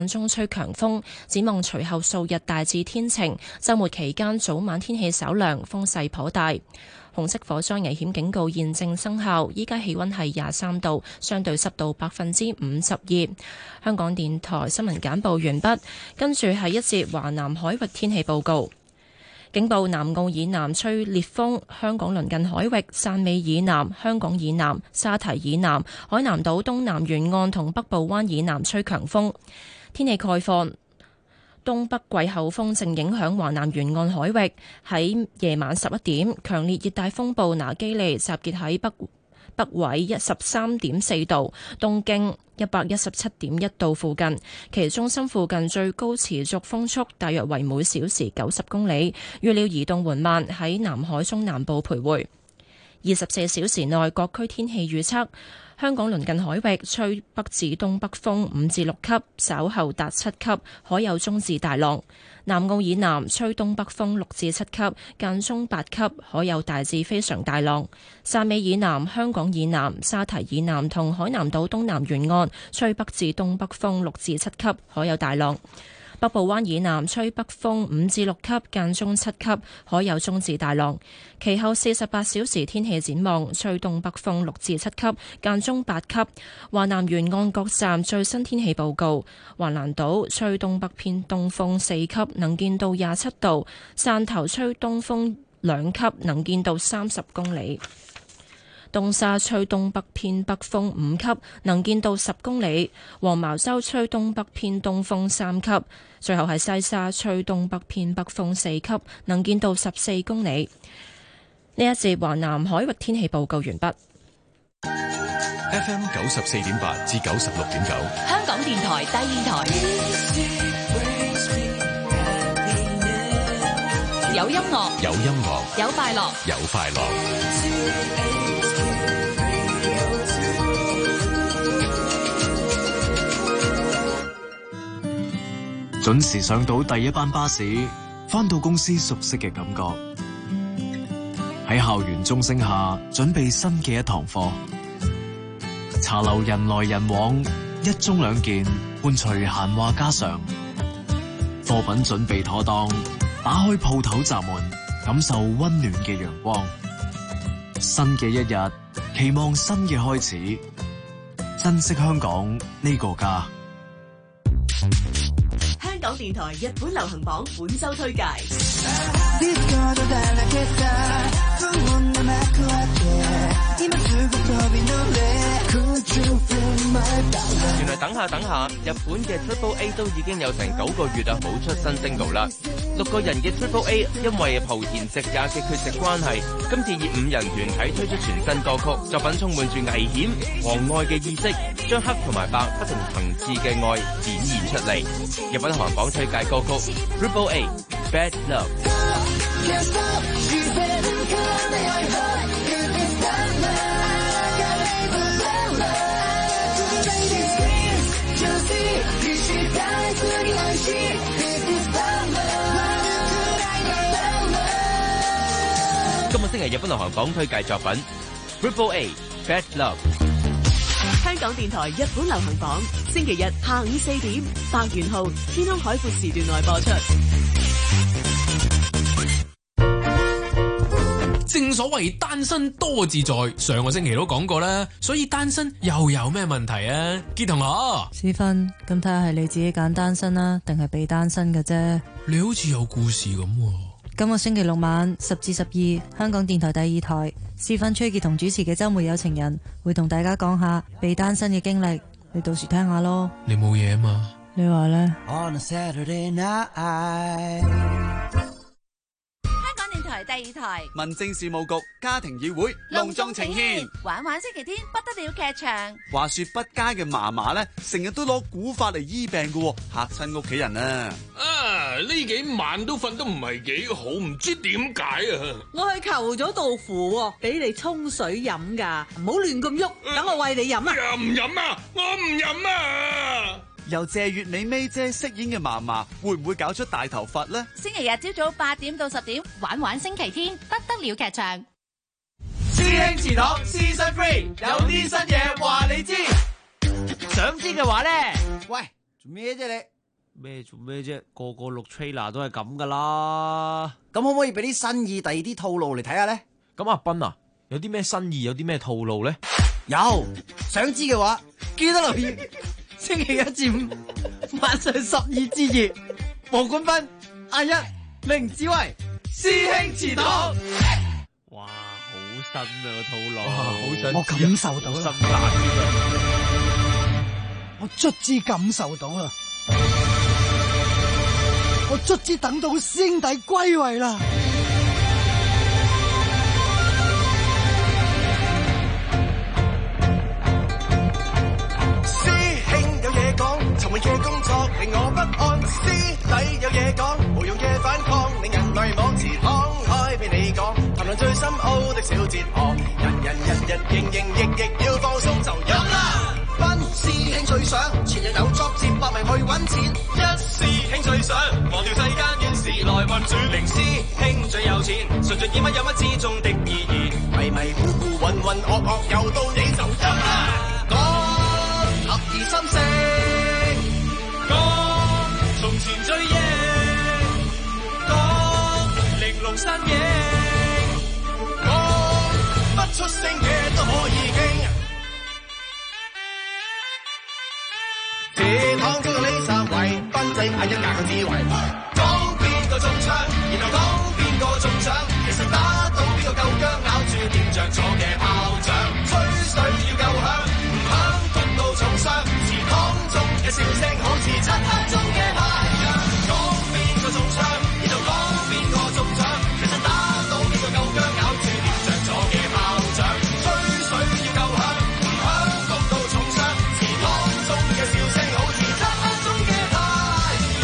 中吹強風，展望隨後數日大致天晴，週末期間早晚天氣稍涼，風勢頗大。紅色火災危險警告現正生效，依家氣溫係23度，相對濕度52%。香港電台新聞簡報完畢，跟住係一節華南海域天氣報告。警報：南澳以南吹烈風，香港鄰近海域、汕尾以南、香港以南、沙堤以南、海南島東南沿岸同北部灣以南吹強風。天氣概況。東北季候風正影響華南沿岸海域，喺夜晚11點，強烈熱帶風暴拿基利集結喺北緯13.4度，東經117.1度附近，其中心附近最高持續風速大約為每小時90公里，預料移動緩慢，喺南海中南部徘徊。24小時內各區天氣預測。香港鄰近海域吹北至東北風5至6級，稍後達7級，海有中至大浪。南澳以南吹東北風6至7級，間中8級，海有大至非常大浪。汕尾以南、香港以南、沙堤以南同海南島東南沿岸吹北至東北風6至7級，海有大浪。北部灣以南吹北風5至6級，間中7級，海有中至大浪。其後48小時天氣展望，吹東北風6至7級，間中8級。華南沿岸各站最新天氣報告：橫瀾島吹東北偏東風4級，能見度27度；汕頭吹東風2級，能見度30公里。東沙吹東北偏北風5級，能見度10公里；黃茅洲吹東北偏東風3級，最後係西沙吹東北偏北風4級，能見度14公里。呢一節華南海域天氣報告完畢。 FM 94.8至96.9， 香港電台第二台，有音樂， 有音樂， 有快樂， 有快樂。 準時上到第一班巴士，返到公司熟悉嘅感覺。喺校園鐘聲下，準備新嘅一堂課。茶樓人來人往，一盅兩件，伴隨閒話家常。貨品準備妥當，打開鋪頭閘門，感受溫暖嘅陽光。新嘅一日，期望新嘅開始，珍惜香港呢個家。 香港電台日本流行榜本周推介。 原來等下，日本嘅 Triple A 都已經有成9個月冇出新 single 啦。6個人嘅 Triple A 因為莆田直也嘅缺席關係，今次以5人團體推出全新歌曲，作品充滿住危險、狂愛嘅意識，將黑同埋白不同層次嘅愛展現出嚟。日本行榜推介歌曲 Triple A Bad Love。今個星期日本流行榜推介作品 Triple A Bad Love。 香港電台日本流行榜，星期日下午4點，百元號天空海闊時段內播出。 正所謂單身多自在，上個星期都講過啦，所以單身又有咩問題啊？傑同學， 思芬，咁睇下係你自己揀單身啦，定係被單身嘅啫？ 你好似有故事咁。 今個星期六晚10至12，香港電台第二台，思芬崔傑同主持嘅周末有情人會同大家講下被單身嘅經歷，你到時聽下咯。 你冇嘢啊嘛？ 你話呢？ 第二台民政事務局家庭議會隆重呈獻玩玩星期天不得了劇場。 話說不佳嘅嫲嫲咧，成日都攞古法嚟醫病嘅，嚇親屋企人啊！ 呢幾晚都瞓得唔係幾好，唔知點解啊！ 我去求咗道符，俾你沖水飲噶，唔好亂咁喐，等我餵你飲啊！ 唔飲啊！我唔飲啊！ 由謝月美美姐飾演嘅嫲嫲，會唔會搞出大頭佛呢？ 星期日朝早8點到10點，玩玩星期天不得了劇場。 師兄祠堂 Season 3有啲新嘢話你知，想知嘅話咧，喂， 做咩啫你？ 咩做咩啫？個個錄 trailer 都係咁噶啦。 咁可唔可以俾啲新意、第二啲套路嚟睇下咧？ 咁阿斌啊，有啲咩新意，有啲咩套路咧？ 有，想知嘅話，記得留意星期一至五晚上12至2，黃冠斌、阿一、凌子維、師兄祠堂。 哇，好新啊個套路， 好想我感受到啦， 心難我卒之感受到啦，我卒之等到師兄弟歸位啦。 尋晚嘅工作令我不安，師弟有嘢講，無用嘅反抗令人迷惘，自慷慨俾你講，談論最深奧的小哲學，人營役要放鬆就飲啦。斌師兄最想前日有作接百名去揾錢，一師兄最想忘掉世間怨事來運轉，零師兄最有錢，純粹以乜有乜之中的意義，迷糊渾噩又到你就飲啦。講合意心聲。從前追憶，講玲瓏身影，講不出聲嘅都可以傾。這堂中嘅呢三位，斌仔係一架嘅智慧，講邊個中槍，然後講邊個中獎，其實打到邊個夠薑，咬住點着咗嘅炮仗，吹水要夠響，唔響焗到重傷，祠堂中嘅笑聲好似漆黑中嘅太陽，講邊個中槍，然後講邊個中獎，其實打到邊個夠薑，咬住點着咗嘅炮仗，吹水要夠響，唔響焗到重傷，祠堂中嘅笑聲好似漆黑中嘅太陽。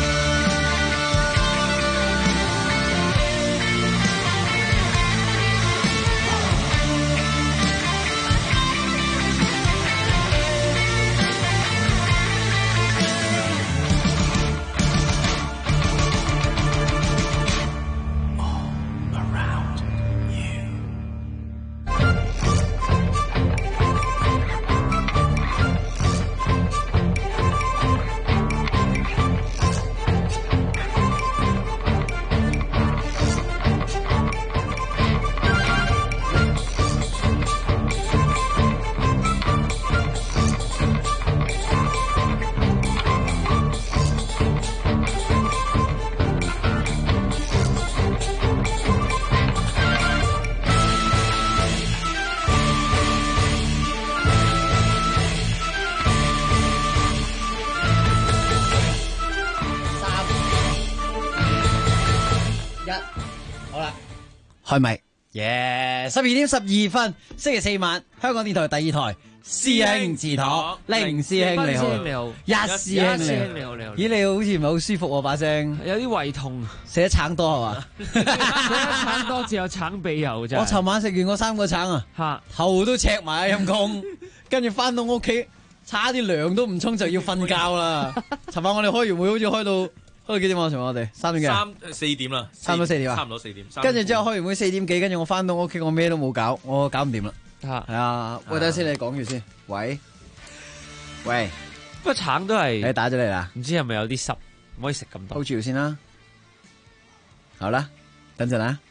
開咪耶！12:12，星期四晚，香港電台第二台，師兄祠堂，凌師兄你好，一師兄你好，咦你好似唔係好舒服喎把聲， 有啲胃痛， 食得橙多係嘛？ 食得橙多，只有橙鼻油咋。 我尋晚食完嗰3個橙啊，頭都赤埋啊陰公，跟住翻到屋企，差啲涼都唔沖就要瞓覺啦。尋晚我哋開完會好似開到幾點啊？尋晚我哋3點幾 4點啦， 差唔多4點啊， 差唔多4點。 跟住之後開完會4點幾，跟住我翻到屋企，我咩都冇搞，我搞唔掂啦。係啊，喂，等下先，你講住先。喂， 不過橙都係你打咗嚟啦， 唔知係咪有啲濕，唔可以食咁多。 hold住先啦，好啦，等陣啦。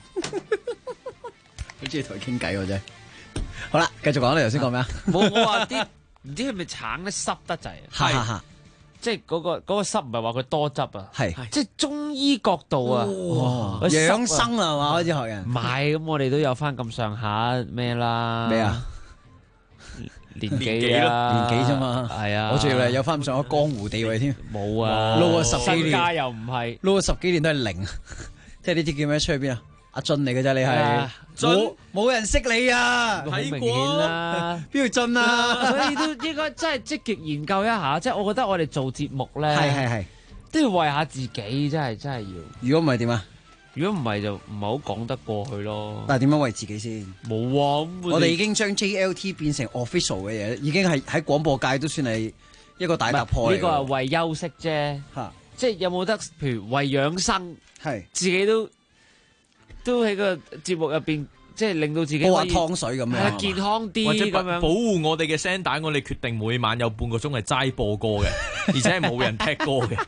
好中意同佢傾偈喎真係。好啦，繼續講，你頭先講咩啊？ 冇，我話啲唔知係咪橙咧濕得滯。係。即係嗰個濕唔係話佢多汁啊，係即係中醫角度啊， 養生啊嘛，開始學人。 唔係，咁我哋都有翻咁上下咩啦？ 咩啊？ 年紀啦， 年紀啫嘛。係啊，我仲以為有翻咁上下江湖地位添。冇啊， 撈咗10幾年， 身家又唔係， 撈咗10幾年都係零，即係呢啲叫咩？出去邊啊？阿俊嚟嘅啫，你係冇人識你啊！ 睇過啦， 邊度俊啊？ 所以都應該真係積極研究一下。即係我覺得我哋做節目咧， 係都要為下自己，真係要。 如果唔係點啊？ 如果唔係就唔係好講得過去咯。 但係點樣為自己先？ 冇啊！ 我哋已經將 JLT 變成 official 嘅嘢，已經係喺廣播界都算係一個大突破。 呢個係為休息啫，即係有冇得譬如為養生， 係自己都喺個節目入邊即係令到自己煲下湯水咁樣， 健康啲或者咁樣保護我哋嘅聲帶，我哋決定每晚有半個鐘係齋播歌嘅，而且係冇人踢歌嘅。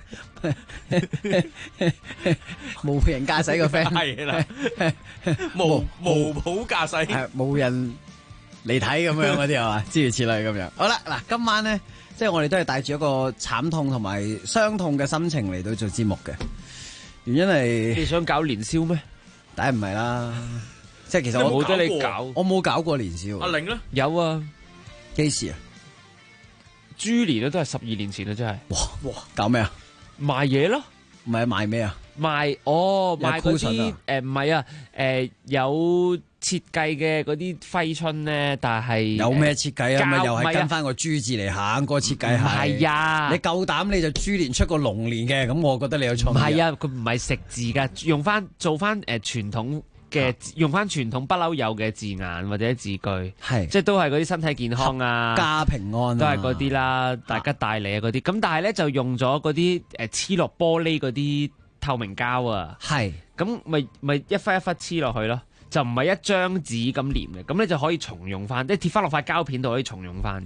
無人駕駛個 friend 係啦，無譜駕駛， 冇人嚟睇咁樣嗰啲係嘛，諸如此類咁樣。好啦，嗱，今晚咧，即係我哋都係帶住一個慘痛同埋傷痛嘅心情嚟到做節目嘅。原因係你想搞年宵咩？ 梗係唔係啦，即係其實我冇得你搞， 我冇搞過年宵。 阿玲咧有啊， 幾時啊？ 豬年都係12年前啦，真係。 哇，搞咩啊？ 賣嘢咯， 唔係賣咩啊？ 賣嗰啲唔係啊，有設計嘅嗰啲揮春咧，但係有咩設計啊？咪又係跟翻個豬字嚟行個設計係啊！ 你夠膽你就豬年出個龍年嘅，咁我覺得你有創意。 唔係啊，佢唔係食字噶，做翻傳統嘅，用翻傳統不嬲有嘅字眼或者字句， 係即係都係嗰啲身體健康啊、 家平安都係嗰啲啦，大吉大利啊嗰啲。咁但係咧就用咗嗰啲黐落玻璃嗰啲透明膠啊， 係咁咪一忽一忽黐落去咯。就唔係一張紙咁黏嘅，咁你就可以重用翻，即係貼翻落塊膠片度可以重用翻嘅。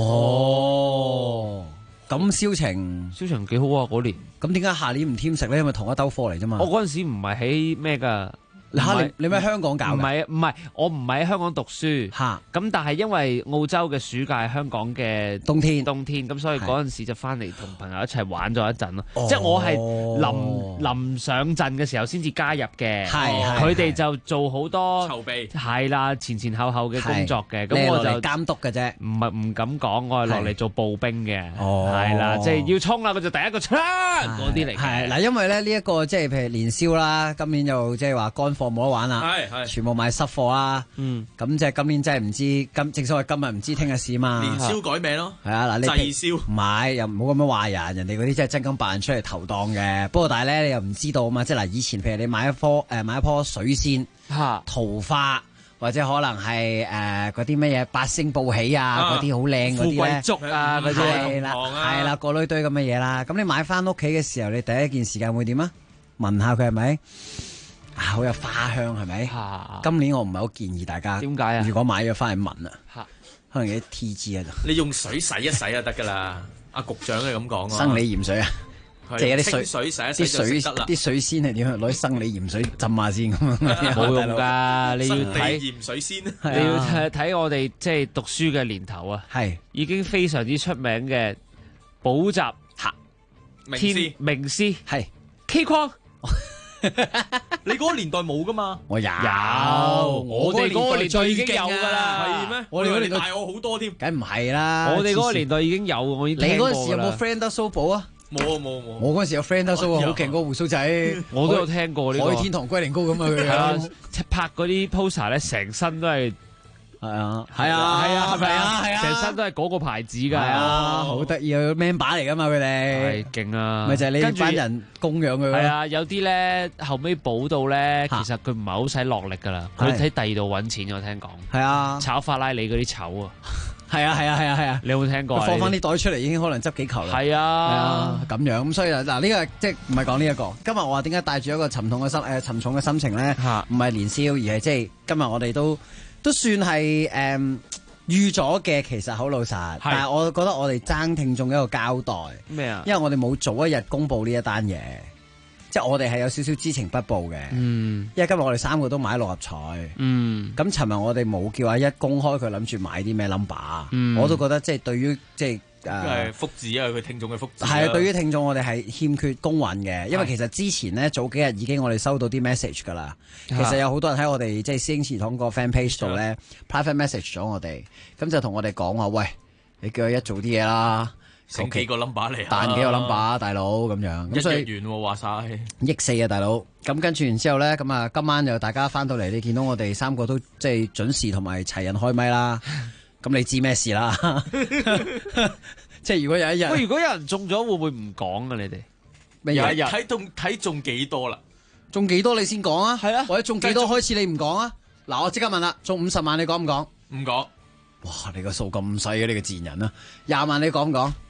哦，咁銷情幾好啊嗰年。 咁點解下年唔添食咧？因為同一兜貨嚟啫嘛。 我嗰陣時唔係喺咩㗎。 你咪喺香港搞？ 唔係，我唔係喺香港讀書。 嚇！ 咁但係因為澳洲嘅暑假係香港嘅冬天，咁所以嗰陣時就翻嚟同朋友一齊玩咗一陣咯。即係我係臨上陣嘅時候先至加入嘅。佢哋就做好多籌備。 係啦，前後嘅工作嘅。咁我就監督嘅啫。 唔敢講，我係落嚟做步兵嘅。係啦，即係要衝啦，佢就第一個出嗰啲嚟嘅。 係嗱，因為咧呢一個即係譬如年宵啦，今年又即係話乾貨冇得玩啦，全部買濕貨啦。咁即係今年真係唔知正所謂今日唔知聽日事嘛。 年宵改名咯， 係啊嗱，你滯銷唔買又唔好咁樣話人哋嗰啲真係真金白銀出嚟投檔嘅。不過但係咧你又唔知道啊嘛，即係嗱以前譬如你買一棵水仙、桃花或者可能係嗰啲乜嘢八星報喜啊，嗰啲好靚嗰啲咧， 富貴竹啊嗰啲係啦，個堆堆咁嘅嘢啦。咁你買翻屋企嘅時候，你第一件時間會點啊？聞下佢係咪？好有花香係咪？今年我唔係好建議大家。 點解啊？ 如果買咗翻去聞啊，可能有啲 TG 喺度。 你用水洗一洗就得噶啦。阿局長係咁講啊。 生理鹽水啊，即係啲水洗一洗就得啦。 啲水仙係點樣？攞啲生理鹽水浸下先咁樣。 冇用㗎，你要睇鹽水仙。 你要睇我哋即係讀書嘅年頭啊， 係已經非常之出名嘅補習名師係 K 框。 你嗰個年代冇噶嘛？ 我有， 我哋嗰個年代已經有噶啦， 係咩？我哋嗰年代大我好多添， 梗唔係啦。 我哋嗰個年代已經有，我已經聽過啦。 你嗰陣時有冇 friend 得蘇寶啊？ 冇。 我嗰陣時有 friend 得蘇啊，好勁嗰個鬍鬚仔， 我都有聽過呢個。 海天堂龜苓膏咁啊，佢啊，拍嗰啲 poster 咧，成身都係。 係啊， 係咪啊？係啊，成身都係嗰個牌子㗎。係啊，好得意啊 ，man 把嚟㗎嘛，佢哋。 係勁啊！ 咪就係你班人供養佢。 係啊，有啲咧後尾補到咧，其實佢唔係好使落力㗎啦，佢喺第二度揾錢，我聽講。 係啊， 炒法拉利嗰啲籌啊。 係啊！ 你有冇聽過？ 放翻啲袋出嚟已經可能執幾球啦。 係啊， 咁樣咁所以嗱呢個即係唔係講呢一個。今日我話點解帶住一個沉重嘅心情咧？唔係年宵，而係即係今日我哋都算係預咗嘅，其實好老實。但係我覺得我哋爭聽眾一個交代。 咩啊？ 因為我哋冇早一日公佈呢一單嘢，即係我哋係有少少知情不報嘅。因為今日我哋3個都買6合彩。咁尋日我哋冇叫阿一公開佢諗住買啲咩 number。我都覺得即係對於即係。 福祉啊，佢聽眾嘅福祉。 係啊，對於聽眾我哋係欠缺公允嘅，因為其實之前咧早幾日已經我哋收到啲 message 㗎啦。其實有好多人喺我哋即係師兄祠堂個 fan page 度咧 private message 咗我哋，咁就同我哋講話，喂，你叫佢一做啲嘢啦， 整幾個 number 嚟， 彈幾個 number，大佬咁樣。 一億元喎話晒， 億4啊，大佬。咁跟住然之後咧，咁啊今晚就大家翻到嚟，你見到我哋3個都即係準時同埋齊人開咪啦。咁你知咩事啦？即係如果有一日， 如果有人中咗，會唔會唔講啊？你哋有一日睇中幾多啦？ 中幾多你先講啊？係啊，或者中幾多開始你唔講啊？嗱，我即刻問啦，中50萬你講唔講？ 唔講。 哇！你個數咁細嘅，你個賤人啊！20萬你講唔講？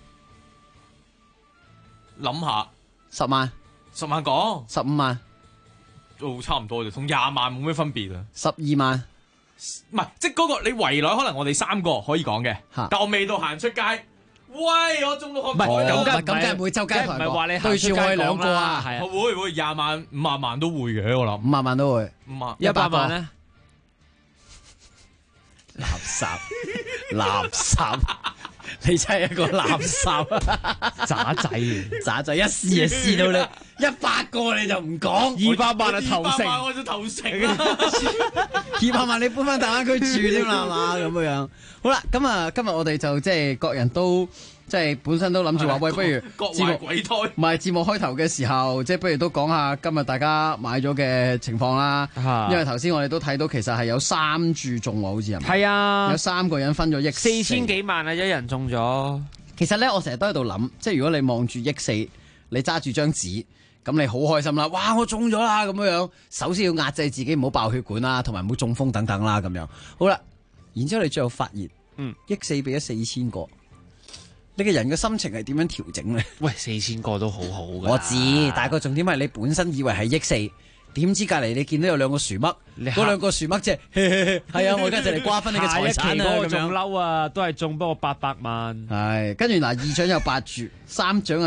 諗下。 10萬。 10萬講。 15萬。 都差唔多啫，同20萬冇咩分別啊。 12萬， 唔係，即係嗰個你圍內可能我哋3個可以講嘅，但我未到行出街。喂，我中到學唔係咁梗係唔會周街台唔係話你對住我哋2個啊， 係啊， 會20萬、50萬都會嘅，我諗 50萬都會 100萬咧， 垃圾，你真係一個垃圾，渣仔一試就試到你100個你就唔講 ，200萬就投誠， 我就投誠啦 ，200萬你搬翻大灣區住添啦，係嘛咁樣。好啦，咁啊，今日我哋就即係各人都即係本身都諗住話，喂，不如各懷鬼胎。 唔係節目開頭嘅時候，即係不如都講下今日大家買咗嘅情況啦。因為頭先我哋都睇到，其實係有3注中喎，好似係咪？ 係啊， 有3個人分咗億 4000幾萬啊，一人中咗。 其實咧，我成日都喺度諗，即係如果你望住億4，你揸住張紙，咁你好開心啦！哇，我中咗啦咁樣。首先要壓制自己唔好爆血管啦，同埋唔好中風等等啦咁樣。好啦。然之後你最後發現，億4俾咗4000個，你嘅人嘅心情係點樣調整咧？ 喂，4000個都好好㗎。 我知，但係個重點係你本身以為係億4，點知隔離你見到有2個薯嘜，嗰2個薯嘜即係係啊！我而家就嚟瓜分你嘅財產啊！ 咁樣仲嬲啊，都係中不過800萬。 係，跟住嗱，2獎有8注，3獎有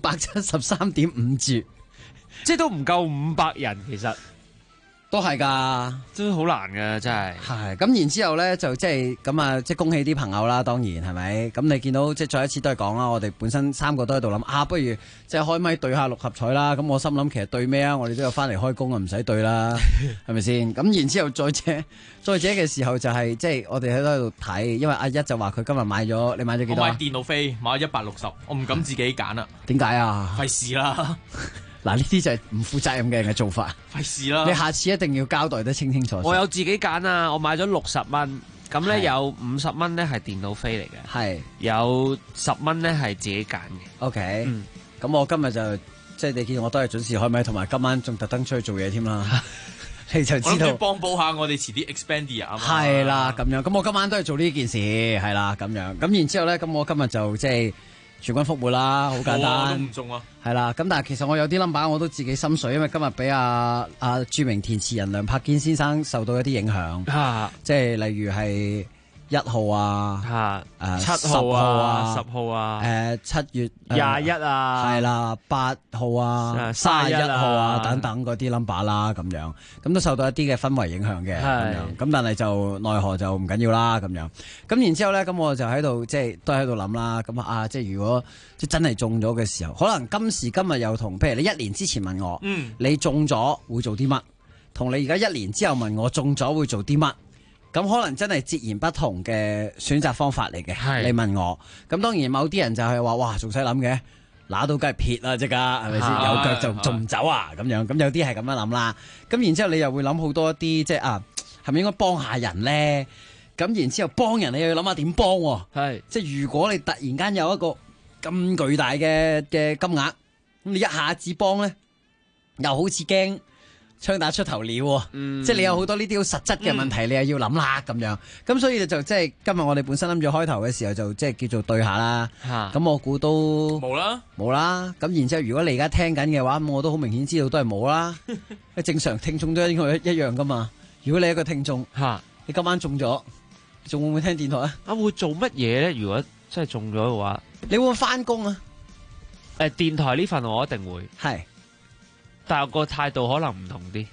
473.5注， 即係都唔夠500人其實。 都係㗎， 都好難㗎，真係。 係咁，然之後咧就即係咁啊，即係恭喜啲朋友啦，當然係咪？咁你見到即係再一次都係講啦，我哋本身3個都喺度諗啊，不如即係開咪對下6合彩啦。咁我心諗其實對咩啊？我哋都有翻嚟開工啊，唔使對啦，係咪先？咁然之後再者嘅時候就係即係我哋喺度睇，因為阿一就話佢今日買咗，你買咗幾多？ 我買電腦飛買咗160，我唔敢自己揀啦。 點解啊？ 費事啦。 嗱，呢啲就係唔負責任嘅人嘅做法。 費事啦！ 你下次一定要交代得清清楚楚。 我有自己揀啊，我買咗60蚊，咁咧有50蚊咧係電腦飛嚟嘅， 係有10蚊咧係自己揀嘅。 OK，咁我今日就即係你見我都係準時開咪，同埋今晚仲特登出去做嘢添啦。你就知道幫補下我哋遲啲 Expandia 啊嘛。 係啦，咁樣咁我今晚都係做呢件事，係啦，咁樣咁然之後咧，咁我今日就即係。全軍覆沒啦，好簡單。 都唔中啊。 係啦，咁但係其實我有啲 number 我都自己心水，因為今日俾阿著名填詞人梁柏堅先生受到一啲影響，即係例如係1號啊 ，7號啊，10號啊 ，7月 21啊， 係啦，8號啊，31號啊，等等嗰啲 number 啦，咁樣咁都受到一啲嘅氛圍影響嘅，咁但係就奈何就唔緊要啦，咁樣咁然之後咧，咁我就喺度即係都喺度諗啦，咁啊，即係如果即係真係中咗嘅時候，可能今時今日又同譬如你1年之前問我，你中咗會做啲乜，同你而家1年之後問我中咗會做啲乜？咁可能真係截然不同嘅選擇方法嚟嘅。你問我，咁當然某啲人就係話，哇，仲使諗嘅，拿到梗係撇啦，即刻係咪先？有腳就仲唔走啊？咁樣，咁有啲係咁樣諗啦。咁然之後你又會諗好多一啲，即係係咪應該幫下人咧？咁然之後幫人，你又要諗下點幫喎？即係如果你突然間有一個咁巨大嘅金額，咁你一下子幫咧，又好似驚槍打出頭鳥喎，即係你有好多呢啲好實質嘅問題，你又要諗啦咁樣。咁所以就即係今日我哋本身諗住開頭嘅時候就即係叫做對下啦。咁我估都冇啦。咁然之後如果你而家聽緊嘅話，咁我都好明顯知道都係冇啦。正常聽眾都應該一樣噶嘛。如果你係一個聽眾，你今晚中咗，仲會唔會聽電台啊？ 會做乜嘢咧？如果真係中咗嘅話， 你會唔會翻工啊？ 電台呢份我一定會係。 但係個態度可能唔同啲，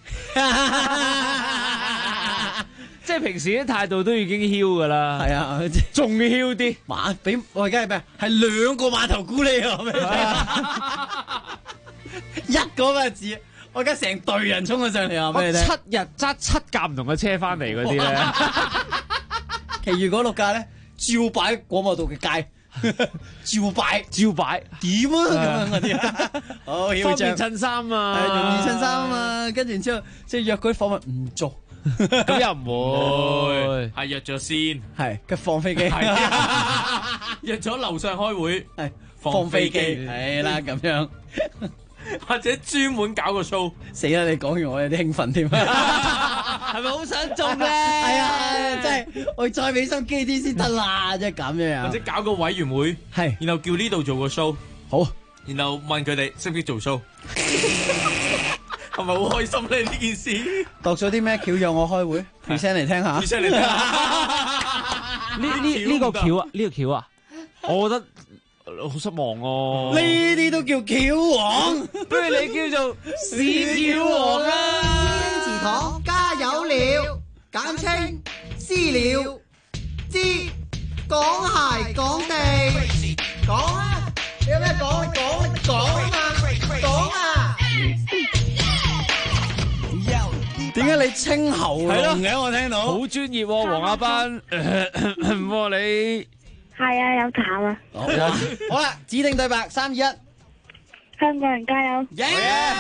即係平時啲態度都已經囂噶啦， 係啊， 仲囂啲。 俾我而家係咩？係2個碼頭咕喱啊！一個咩字？我而家成隊人衝咗上嚟啊！俾你聽 ，7日揸7架唔同嘅車翻嚟嗰啲咧， 其餘嗰6架咧照擺廣播道嘅街。照擺點啊咁樣嗰啲，好方便襯衫啊， 容易襯衫啊，跟住然之後即係約嗰啲訪問唔做， 咁又唔會， 係約咗先， 係佢放飛機， 約咗樓上開會， 係放飛機，係啦咁樣， 或者專門搞個 show， 死啦！你講完我有啲興奮添，係咪好想中咧？係啊，真係我再俾心機啲先得啦，即係咁樣。 或者搞個委員會， 係， 然後叫呢度做個 show， 好， 然後問佢哋識唔識做 show， 係咪好開心咧？呢件事度咗啲咩橋讓我開會 present 嚟聽下 present 嚟聽下。 呢個橋啊，呢個橋啊，我覺得好失望哦。 呢啲都叫橋王， 不如你叫做屎橋王啊！ 祠堂加油了，簡稱私了，知講鞋講地，講啊！你有咩講？講啊！講啊！ 點解你清喉嚨嘅？我聽到好專業喎，黃亞班。你係啊，有痰啊！ 好啦，指定對白，3、2、1， 香港人加油！ 耶！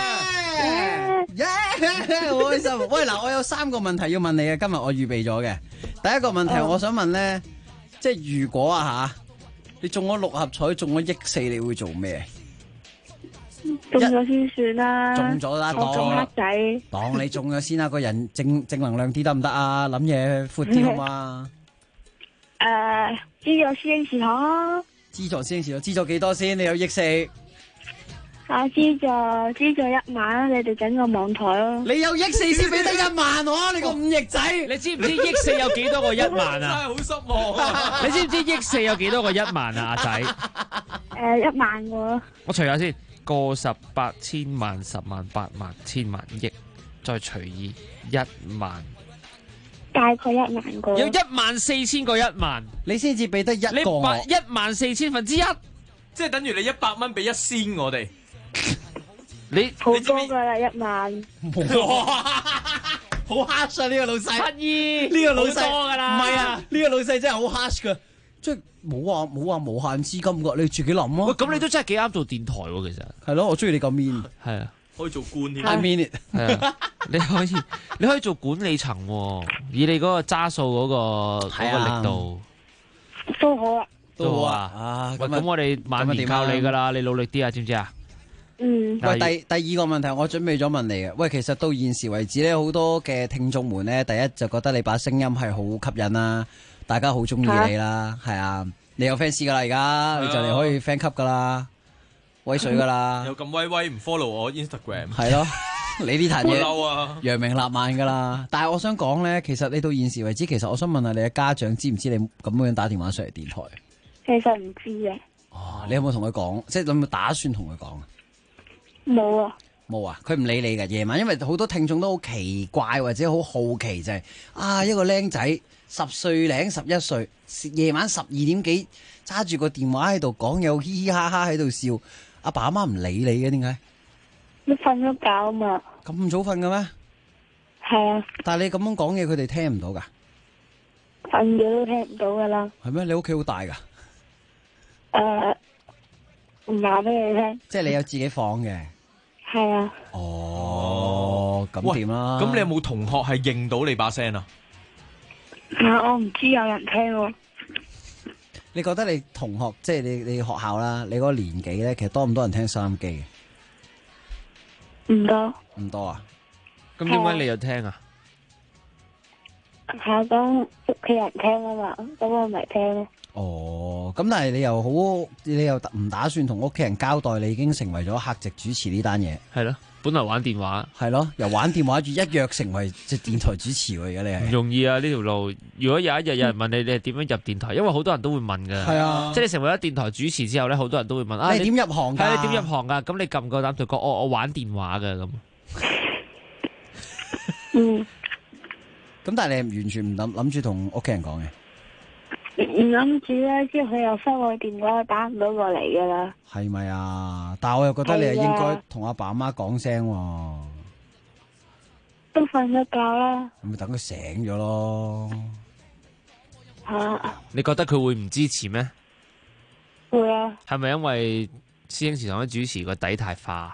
好開心。喂，嗱，我有3個問題要問你嘅，今日我預備咗嘅。第一個問題，我想問咧，即係如果啊吓，你中咗6合彩，中咗億4，你會做咩？ 中咗先算啦， 中咗啦， 我中黑仔。 當你中咗先啦，個人正能量啲得唔得啊？諗嘢闊啲好嘛？ 資助師兄祠堂咯。 資助師兄祠堂，資助幾多先？你有億4。 資助1萬，你哋整個網台咯。 你有億4先俾得1萬我，你個5億仔。 你知唔知億4有幾多個1萬啊？ 真係好失望啊！ 你知唔知億4有幾多個1萬啊？阿仔 ？1萬個。 我除下先。個18千萬10萬8萬千萬億，再除以1萬， 大概1萬個。 有14000個1萬， 你先至俾得1個我。 你14000分之1， 即係等於你100蚊俾1仙我哋。 你好多噶啦1萬。 好 harsh 啊！呢個老細， 呢個老細多噶啦。 唔係啊，呢個老細真係好 harsh 噶。即係冇話無限資金噶，你自己諗咯。 喂，咁你都真係幾啱做電台喎，其實。 係咯，我中意你咁 mean。 係啊， 可以做官添。 I mean it。 係啊，你可以做管理層喎，以你嗰個揸數嗰個力度。 都好啊。 都好啊。喂，咁我哋萬年靠你噶啦，你努力啲啊，知唔知啊？ 喂，第二個問題，我準備咗問你嘅。喂，其實到現時為止咧，好多嘅聽眾們咧，第一就覺得你把聲音係好吸引啦。大家好中意你啦，係啊，你有 fans 噶啦，而家你就嚟可以 fan 級噶啦，威水噶啦， 有咁威唔 follow 我 Instagram， 係咯，你呢壇嘢嬲啊， 揚名立萬噶啦。但係我想講咧，其實你到現時為止，其實我想問下你嘅家長知唔知你咁樣打電話上嚟電台？ 其實唔知嘅。 哦，你有冇同佢講？即係有冇打算同佢講啊？ 冇啊。 冇啊，佢唔理你嘅夜晚，因為好多聽眾都好奇怪或者好好奇就係一個僆仔10歲零11歲，夜晚12點幾揸住個電話喺度講，又嘻嘻哈哈喺度笑，阿爸阿媽唔理你嘅，點解？ 你瞓咗覺啊嘛？ 咁早瞓嘅咩？ 係啊。 但係你咁樣講嘢，佢哋聽唔到噶？ 瞓咗都聽唔到噶啦。 係咩？你屋企好大噶？ 唔話俾你聽。 即係你有自己房嘅？ 係啊。 哦，咁點啦？ 咁你有冇同學係認到你把聲啊？ 我唔知有人聽喎。 你覺得你同學即係你學校啦，你嗰個年紀咧，其實多唔多人聽收音機嘅？ 唔多。 唔多啊？ 咁點解你又聽啊？ 係講屋企人聽啊嘛，咁我咪聽咯。 哦，咁但係你又唔打算同屋企人交代，你已經成為咗客席主持呢單嘢？ 係咯，本來玩電話， 係咯，由玩電話一躍成為即係電台主持喎。而家你係唔容易啊呢條路。如果有一日有人問你，你係點樣入電台？因為好多人都會問㗎。 係啊， 即係你成為咗電台主持之後咧，好多人都會問你點入行㗎？ 係你點入行㗎？咁你夠唔夠膽就講我玩電話㗎咁？ 咁但係你完全唔諗住同屋企人講嘅？ 唔諗住啦，之後佢又收我電話，打唔到過嚟噶啦。 係咪啊？但係我又覺得你係應該同阿爸阿媽講聲喎。 都瞓咗覺啦。 咪等佢醒咗咯。 你覺得佢會唔支持咩？ 會啊。 係咪因為師兄祠堂啲主持個底太化？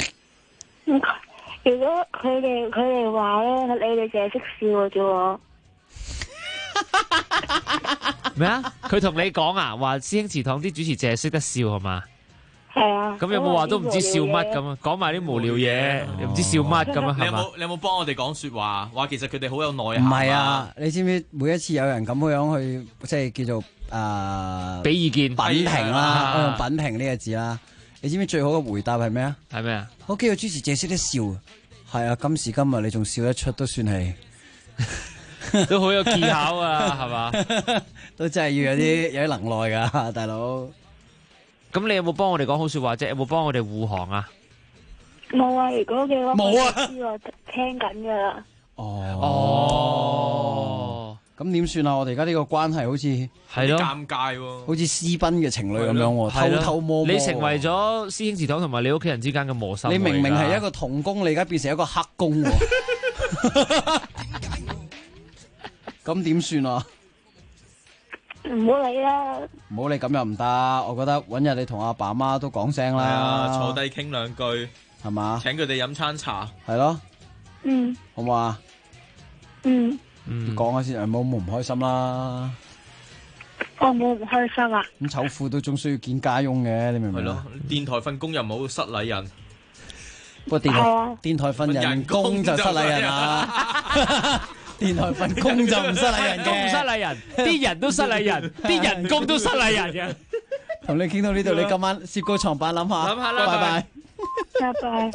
如果佢哋話咧，你哋淨係識笑嘅啫喎。 咩啊？佢同你講啊，話師兄祠堂啲主持淨係識得笑係嘛？ 係啊。 咁有冇話都唔知笑乜咁啊？講埋啲無聊嘢，又唔知笑乜咁啊？係嘛？ 你有冇幫我哋講說話？話其實佢哋好有內涵。 唔係啊，你知唔知每一次有人咁樣去即係叫做俾意見品評啦，我用品評呢個字啦。你知唔知最好嘅回答係咩啊？ 係咩啊？ 我幾個主持淨係識得笑。 係啊，今時今日你仲笑得出都算係， 都好有技巧啊，係嘛？ 都真係要有啲能耐噶，大佬。 咁你有冇幫我哋講好說話啫？有冇幫我哋護航啊？ 冇啊！如果嘅話， 冇啊， 我聽緊噶啦。 哦，咁點算啊？我哋而家呢個關係好似係咯， 尷尬喎， 好似私奔嘅情侶咁樣喎，偷偷摸摸。 你成為咗師兄祠堂同埋你屋企人之間嘅磨心。 你明明係一個童工，你而家變成一個黑工喎。咁點算啊？ 唔好理啦。 唔好理咁又唔得，我覺得搵日你同阿爸阿媽都講聲啦。 係啊，坐低傾兩句， 係嘛？ 請佢哋飲餐茶。 係咯。 嗯。 好唔好啊？ 嗯。 講下先，冇唔開心啦。 我冇唔開心啊。 咁醜婦都總需要見家翁嘅，你明唔明？係咯， 電台份工又唔好失禮人。 不過電台份人工就失禮人啦。電台份工就唔失禮人嘅， 工唔失禮人，啲人都失禮人，啲人工都失禮人嘅。 同你傾到呢度，你今晚攝高床板諗下， 諗下啦， 拜拜， 拜拜。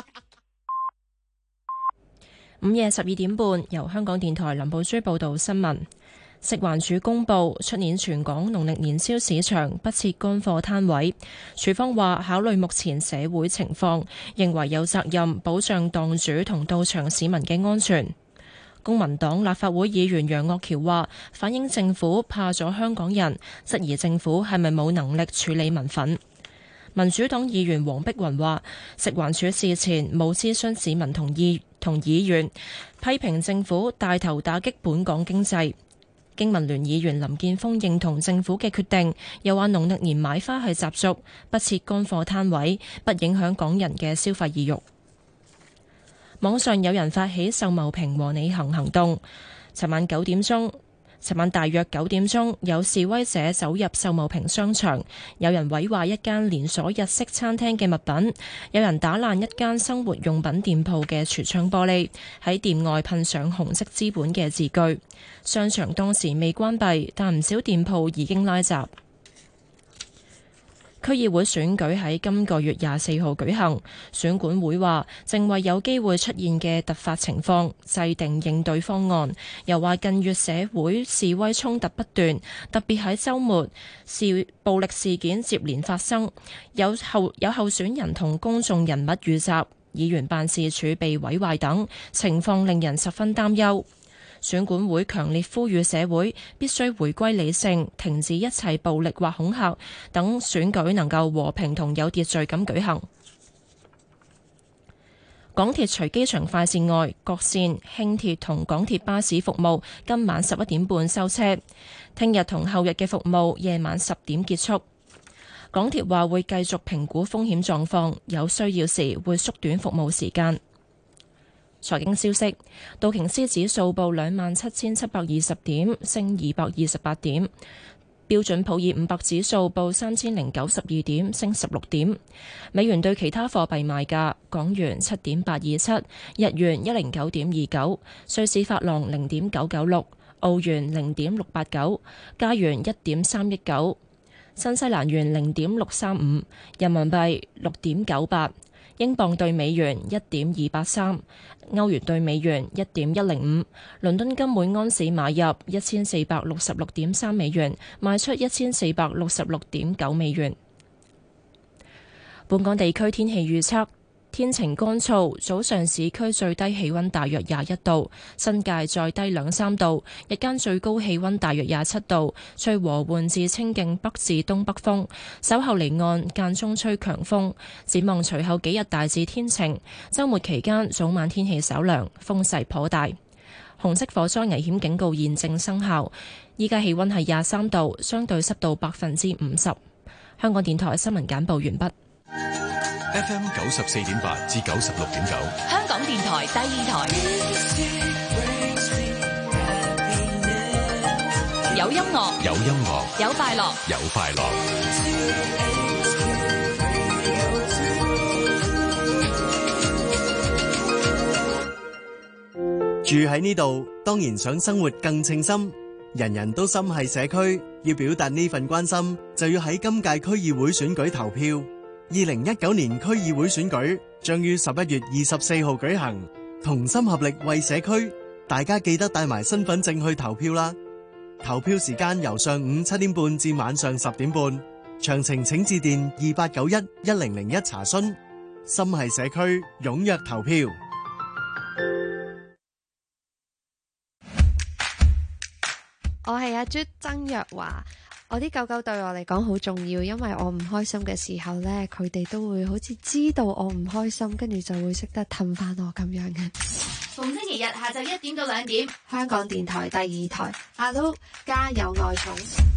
午夜12點半，由香港電台林寶珠報道新聞。食環署公布，出年全港農曆年宵市場不設乾貨攤位。署方話，考慮目前社會情況，認為有責任保障檔主同到場市民嘅安全。公民黨立法會議員楊岳橋話，反映政府怕咗香港人，質疑政府係咪冇能力處理民憤。民主黨議員黃碧雲話，食環署事前冇諮詢市民同議員，批評政府帶頭打擊本港經濟。經民聯議員林健鋒認同政府嘅決定，又話農曆年買花係習俗，不設乾貨攤位，不影響港人嘅消費意欲。網上有人發起秀茂坪和你行行動，尋晚大約9點鐘，有示威者走入秀茂坪商場，有人毀壞一間連鎖日式餐廳嘅物品，有人打爛一間生活用品店鋪嘅櫥窗玻璃，喺店外噴上紅色資本嘅字句。商場當時未關閉，但唔少店鋪已經拉閘。區議會選舉喺今個月24號舉行，選管會話正為有機會出現嘅突發情況制定應對方案，又話近月社會示威衝突不斷，特別喺週末暴力事件接連發生，有候選人同公眾人物遇襲，議員辦事處被毀壞等情況令人十分擔憂。選管會強烈呼籲社會必須回歸理性，停止一切暴力或恐嚇，等選舉能夠和平同有秩序咁舉行。港鐵除機場快線外，各線輕鐵同港鐵巴士服務今晚11點半收車，聽日同後日嘅服務夜晚10點結束。港鐵話會繼續評估風險狀況，有需要時會縮短服務時間。財經消息，道瓊斯指數報27,720點，升228點；標準普爾500指數報3092點，升16點。美元對其他貨幣賣價：港元7.827，日元109.29，瑞士法郎0.996，澳元0.689，加元1.319，新西蘭元0.635，人民幣6.98。英鎊對美元1.283，歐元對美元1.105，倫敦金每安士買入1466.3美元，賣出1466.9美元。本港地區天氣預測。天晴乾燥，早上市區最低氣溫大約21度，新界再低2-3度，日間最高氣溫大約27度，吹和緩至清勁北至東北風，稍後離岸間中吹強風。展望隨後幾日大致天晴，週末期間早晚天氣稍涼，風勢頗大。紅色火災危險警告現正生效，依家氣溫係23度，相對濕度50%。香港電台新聞簡報完畢。 FM 94.8至96.9， 香港電台第二台，有音樂， 有音樂， 有快樂， 有快樂。 住喺呢度，當然想生活更稱心。人人都心係社區，要表達呢份關心，就要喺今屆區議會選舉投票。 2019年區議會選舉將於11月24號舉行，同心合力為社區，大家記得帶埋身份證去投票啦！投票時間由上午7點半至晚上10點半，詳情請致電28911001查詢。心繫社區，踴躍投票。 我係阿朱曾若華，我啲狗狗對我嚟講好重要，因為我唔開心嘅時候呢，佢哋都會好似知道我唔開心，跟住就會識得氹返我咁樣嘅。 逢星期日下晝1點到2點， 香港電台第2台，阿 Lu 家有愛寵。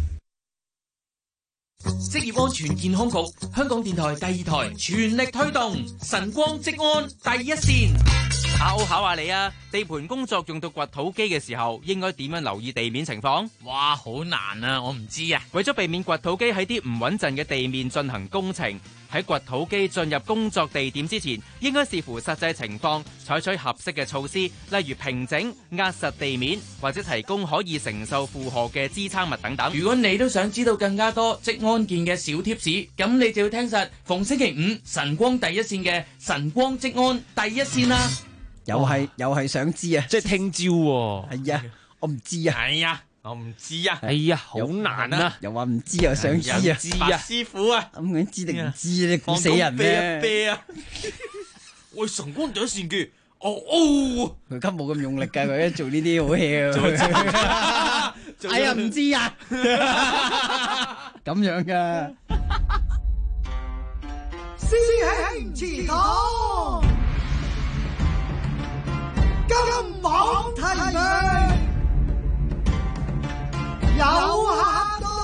職業安全健康局，香港電台第2台全力推動晨光職安第一線。 考下你啊！地盤工作用到掘土機嘅時候，應該點樣留意地面情況？ 哇，好難啊！我唔知啊。 為咗避免掘土機喺啲唔穩陣嘅地面進行工程，喺掘土機進入工作地點之前，應該視乎實際情況，採取合適嘅措施，例如平整、壓實地面，或者提供可以承受負荷嘅支撐物等等。 如果你都想知道更加多職安健嘅小貼士，咁你就要聽實逢星期5晨光第一線嘅晨光職安第一線啦。 又係想知啊！ 即係聽朝喎。 係啊，我唔知啊。 係啊，我唔知啊。 哎呀，好難啊！ 又話唔知又想知啊！ 知啊，師傅啊， 咁樣知定唔知你估死人咩？ 啤啊！喂，晨光第一線嘅， 佢今冇咁用力㗎，佢一做呢啲好 hea 啊！哎呀，唔知啊！咁樣㗎。 師兄祠堂。金榜題名有客到，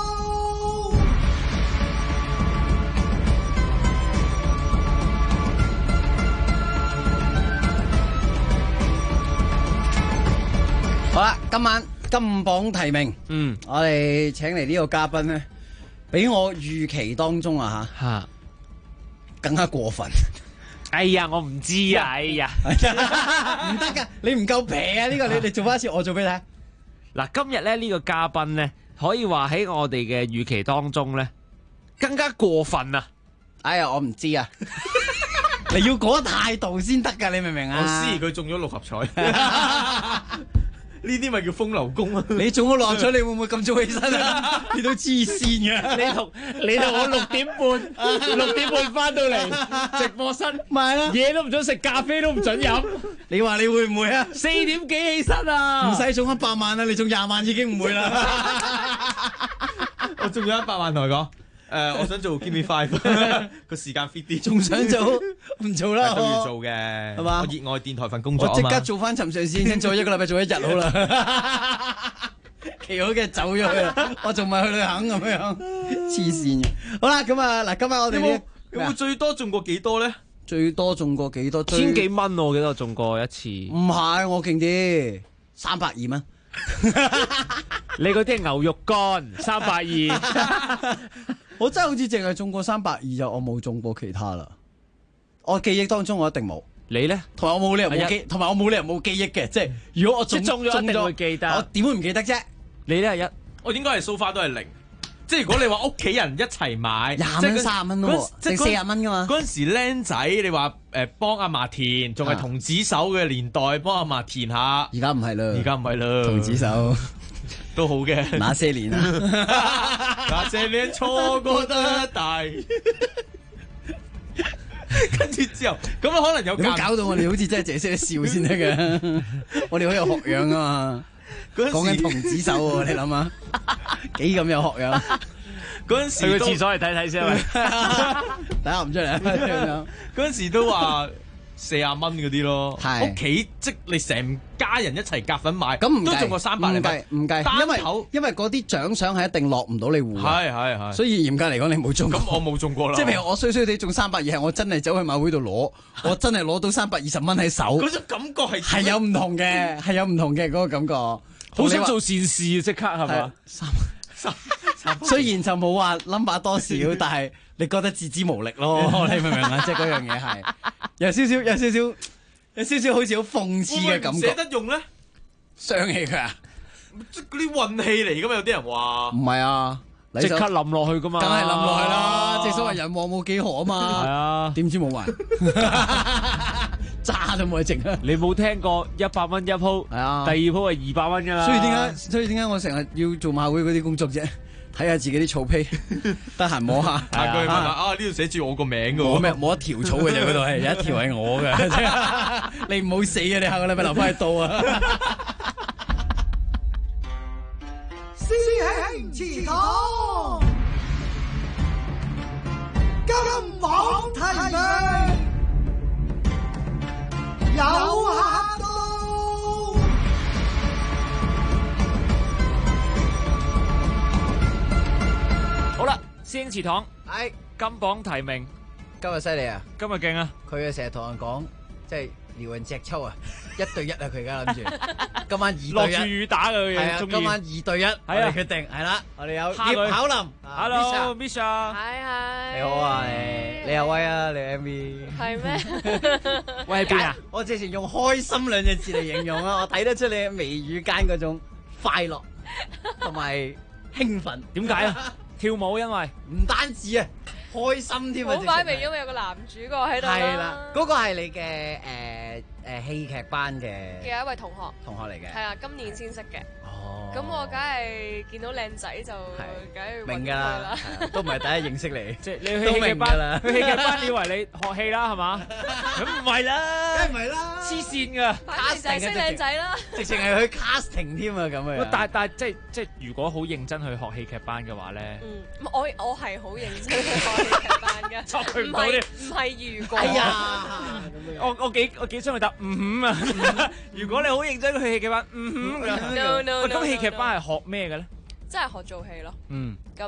好啦，今晚金榜題名，我哋請嚟呢個嘉賓咧，比我預期當中啊更加過分。 哎呀，我唔知啊！哎呀， 唔得噶，你唔夠皮啊！呢個你做翻一次，我做俾你睇。 嗱，今日咧呢個嘉賓咧，可以話喺我哋嘅預期當中咧，更加過分啊！ 哎呀，我唔知啊，你要嗰個態度先得噶，你明唔明啊？ 我思佢中咗6合彩。呢啲咪叫風流工啊！ 你中咗6合彩，你會唔會咁早起身啊？你都黐線嘅！ 你同我6點半翻到嚟直播室， 咪啦， 嘢都唔准食，咖啡都唔准飲。 你話你會唔會啊 ？4點幾起身啊？ 唔使中100萬啦，你中20萬已經唔會啦。 我中咗100萬同佢講。我想做 Give Me 5，個時間 fit 啲， 仲想做唔做啦？ 都要做嘅，係嘛？我熱愛電台份工作啊嘛。 我即刻做翻尋常線，先做1個禮拜做1日好啦。期好嘅走咗去啦，我仲咪去旅行咁樣，黐線嘅。好啦，咁啊嗱，今晚我哋有冇最多中過幾多咧？ 最多中過幾多？ 千幾蚊我記得我中過一次。 唔係，我勁啲，320蚊。 你嗰啲係牛肉乾，320。 我真係好似淨係中過320就，我冇中過其他啦。我記憶當中我一定冇。 你咧？ 同埋我冇理由冇記，同埋我冇理由冇記憶嘅。即係如果我中咗，一定會記得。 我點會唔記得啫？ 你咧係1， 我應該係 so far 都係0。即係如果你話屋企人一齊買 ，20蚊30蚊咯，即係40蚊噶嘛。 嗰陣時僆仔，你話幫阿嫲填，仲係童子手嘅年代，幫阿嫲填下。 而家唔係啦， 而家唔係啦， 童子手。 都好嘅， 那些年啊， 那些年錯過得大，跟住之後，咁啊可能有咁搞到我哋好似真係淨係識得笑先得嘅，我哋好有學養啊嘛。講緊童子手喎，你諗下幾咁有學養？ 嗰陣時去個廁所嚟睇睇先， 睇下唔出嚟。 嗰陣時都話40蚊嗰啲咯，屋企即你成家人一齊夾份買， 咁唔都中過300零， 唔計，因為嗰啲獎賞係一定落唔到你戶， 係， 所以嚴格嚟講你冇中過。 咁我冇中過啦， 即係譬如我衰衰地中320，係我真係走去馬會度攞，我真係攞到320蚊喺手， 嗰種感覺係有唔同嘅，係有唔同嘅嗰個感覺。 好想做善事啊！即刻係嘛？ 雖然就冇話 number 多少，但係你覺得自知無力咯，你明唔明啊？即係嗰樣嘢係有少少好似好諷刺嘅感覺。 捨得用咧， 傷氣佢啊！ 即嗰啲運氣嚟噶嘛？有啲人話唔係啊， 即刻冧落去噶嘛， 梗係冧落去啦！正所謂人旺冇幾何啊嘛， 係啊， 點知冇埋，渣都冇得剩啊！ 你冇聽過100蚊一鋪， 係啊， 第二鋪係200蚊噶啦。 所以點解我成日要做馬會嗰啲工作啫？睇下自己啲草坯，得閒摸下。 行過去問下啊，呢度寫住我個名噶喎。 冇一條草嘅啫，嗰度係有一條係我嘅。你唔好死啊！你下個禮拜留翻去到啊！ 師兄祠堂，金榜題名，有客到。 好啦，師兄祠堂係金榜題名， 今日犀利啊！ 今日勁啊！ 佢啊成日同人講，即係撩人隻抽啊！1對1啊！佢而家諗住今晚2對1， 落住雨打嘅佢係啊！ 中意今晚2對1，我哋決定係啦，我哋有葉巧琳 ，Hello Misha， 係你好啊，你有威啊，你 MV 係咩？ 喂喺邊啊？ 我之前用開心2隻字嚟形容啊，我睇得出你眉宇間嗰種快樂同埋興奮。 點解啊？跳舞因為唔單止啊，開心添啊！ 好擺明，因為有個男主角喺度啦。 係啦，嗰個係你嘅戲劇班嘅一位同學嚟嘅。 係啊，今年先識嘅。 哦， 咁我梗係見到靚仔就梗係明㗎啦，都唔係第一認識你， 即係你去戲劇班，去戲劇班以為你學戲啦係嘛？咁唔係啦， 梗係唔係啦， 黐線㗎， 反正就係識靚仔啦， 直情係去 casting 添啊咁樣。 但即係如果好認真去學戲劇班嘅話咧， 我係好認真去學戲劇班嘅， 作佢唔到啲， 唔係如果。 哎呀， 我幾想去答啊！如果你好認真去戲劇班，咁戲劇班係學咩嘅咧？ 真係學做戲咯。咁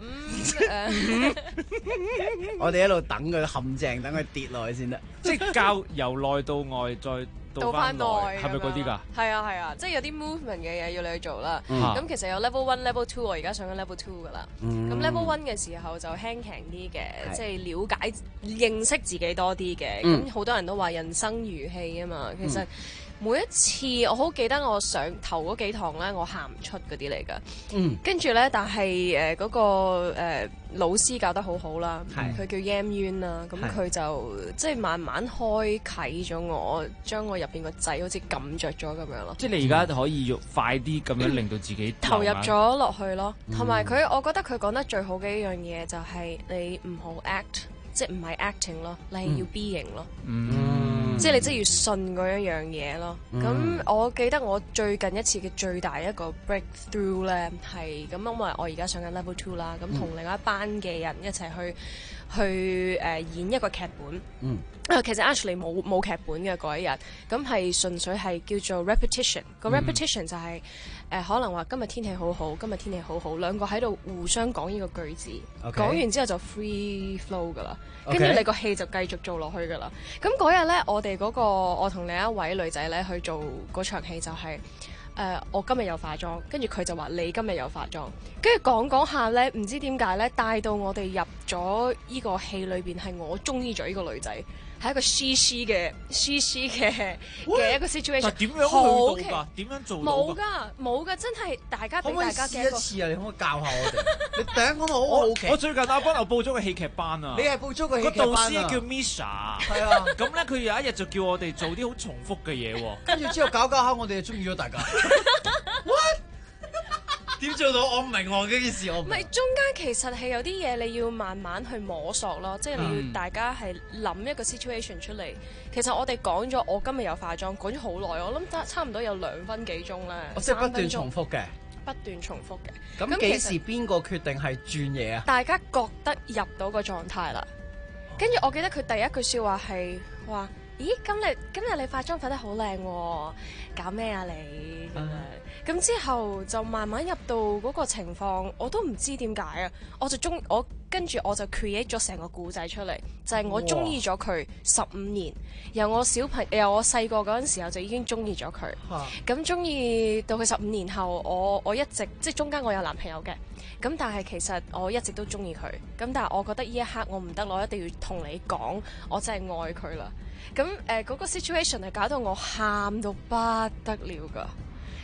我哋一路等佢陷阱，等佢跌落去先得。 即係教由內到外，再到翻內，係咪嗰啲㗎？ 係啊，即係有啲 movement 嘅嘢要你去做啦。咁其實有 level 1、level 2，我而家上緊 level 2㗎啦。咁 level 1嘅時候就輕強啲嘅，即係了解、認識自己多啲嘅。咁好多人都話人生如戲啊嘛，其實。每一次我好記得我上頭嗰幾堂咧，我喊唔出嗰啲嚟㗎。跟住咧，但係嗰個老師教得好好啦，佢叫 Yam Yuen 啦，咁佢就即係慢慢開啟咗我，將我入邊個掣好似撳着咗咁樣咯。 即係你而家可以用快啲咁樣令到自己投入咗落去咯，同埋佢，我覺得佢講得最好嘅一樣嘢就係你唔好 act，即係唔係 acting 咯，你係要 being 咯。即係你真係要信嗰一樣嘢咯。咁我記得我最近一次嘅最大一個 breakthrough 咧係咁，因為我而家上緊 level 2啦，咁同另外一班嘅人一齊去演一個劇本。其實 actually 冇劇本嘅嗰一日，咁係純粹係叫做 repetition。個 repetition 就係可能話今日天氣好好，今日天氣好好，兩個喺度互相講呢個句子，講完之後就 free flow 噶啦，跟住你個戲就繼續做落去噶啦。咁嗰日咧，我哋嗰個我同另一位女仔咧去做嗰場戲就係我今日有化妝，跟住佢就話你今日有化妝，跟住講下咧，唔知點解咧帶到我哋入咗呢個戲裏邊，係我中意咗呢個女仔。係一個 CC 嘅一個 situation。 但點樣去到㗎？點樣做到㗎？ 冇㗎，真係大家俾大家嘅一次啊！你可唔可以教下我哋？你第一個我好奇。 我最近阿君又報咗個戲劇班啊！ 你係報咗個戲劇班啊？ 個導師叫 Misha。係啊。咁咧，佢有一日就叫我哋做啲好重複嘅嘢喎。 跟住之後搞下，我哋就中意咗大家。What？點做到？我唔明喎，呢件事我唔明。 唔係中間其實係有啲嘢你要慢慢去摸索咯，即係你要大家係諗一個 situation 出嚟。其實我哋講咗我今日有化妝，講咗好耐，我諗差唔多有2分幾鐘啦。 即係不斷重複嘅。 不斷重複嘅。 咁幾時邊個決定係轉嘢啊？ 大家覺得入到個狀態啦。跟住我記得佢第一句説話係話：咦，今日你化妝化得好靚喎，搞咩啊你？咁之後就慢慢入到嗰個情況，我都唔知點解啊！跟住我就 create 咗成個故仔出嚟，就係我中意咗佢15年，由我細個嗰陣時候就已經中意咗佢。咁中意到佢15年後，我一直即係中間我有男朋友嘅，咁但係其實我一直都中意佢。咁但係我覺得呢一刻我唔得，我一定要同你講，我真係愛佢啦。咁嗰個 situation 係搞到我喊到不得了㗎。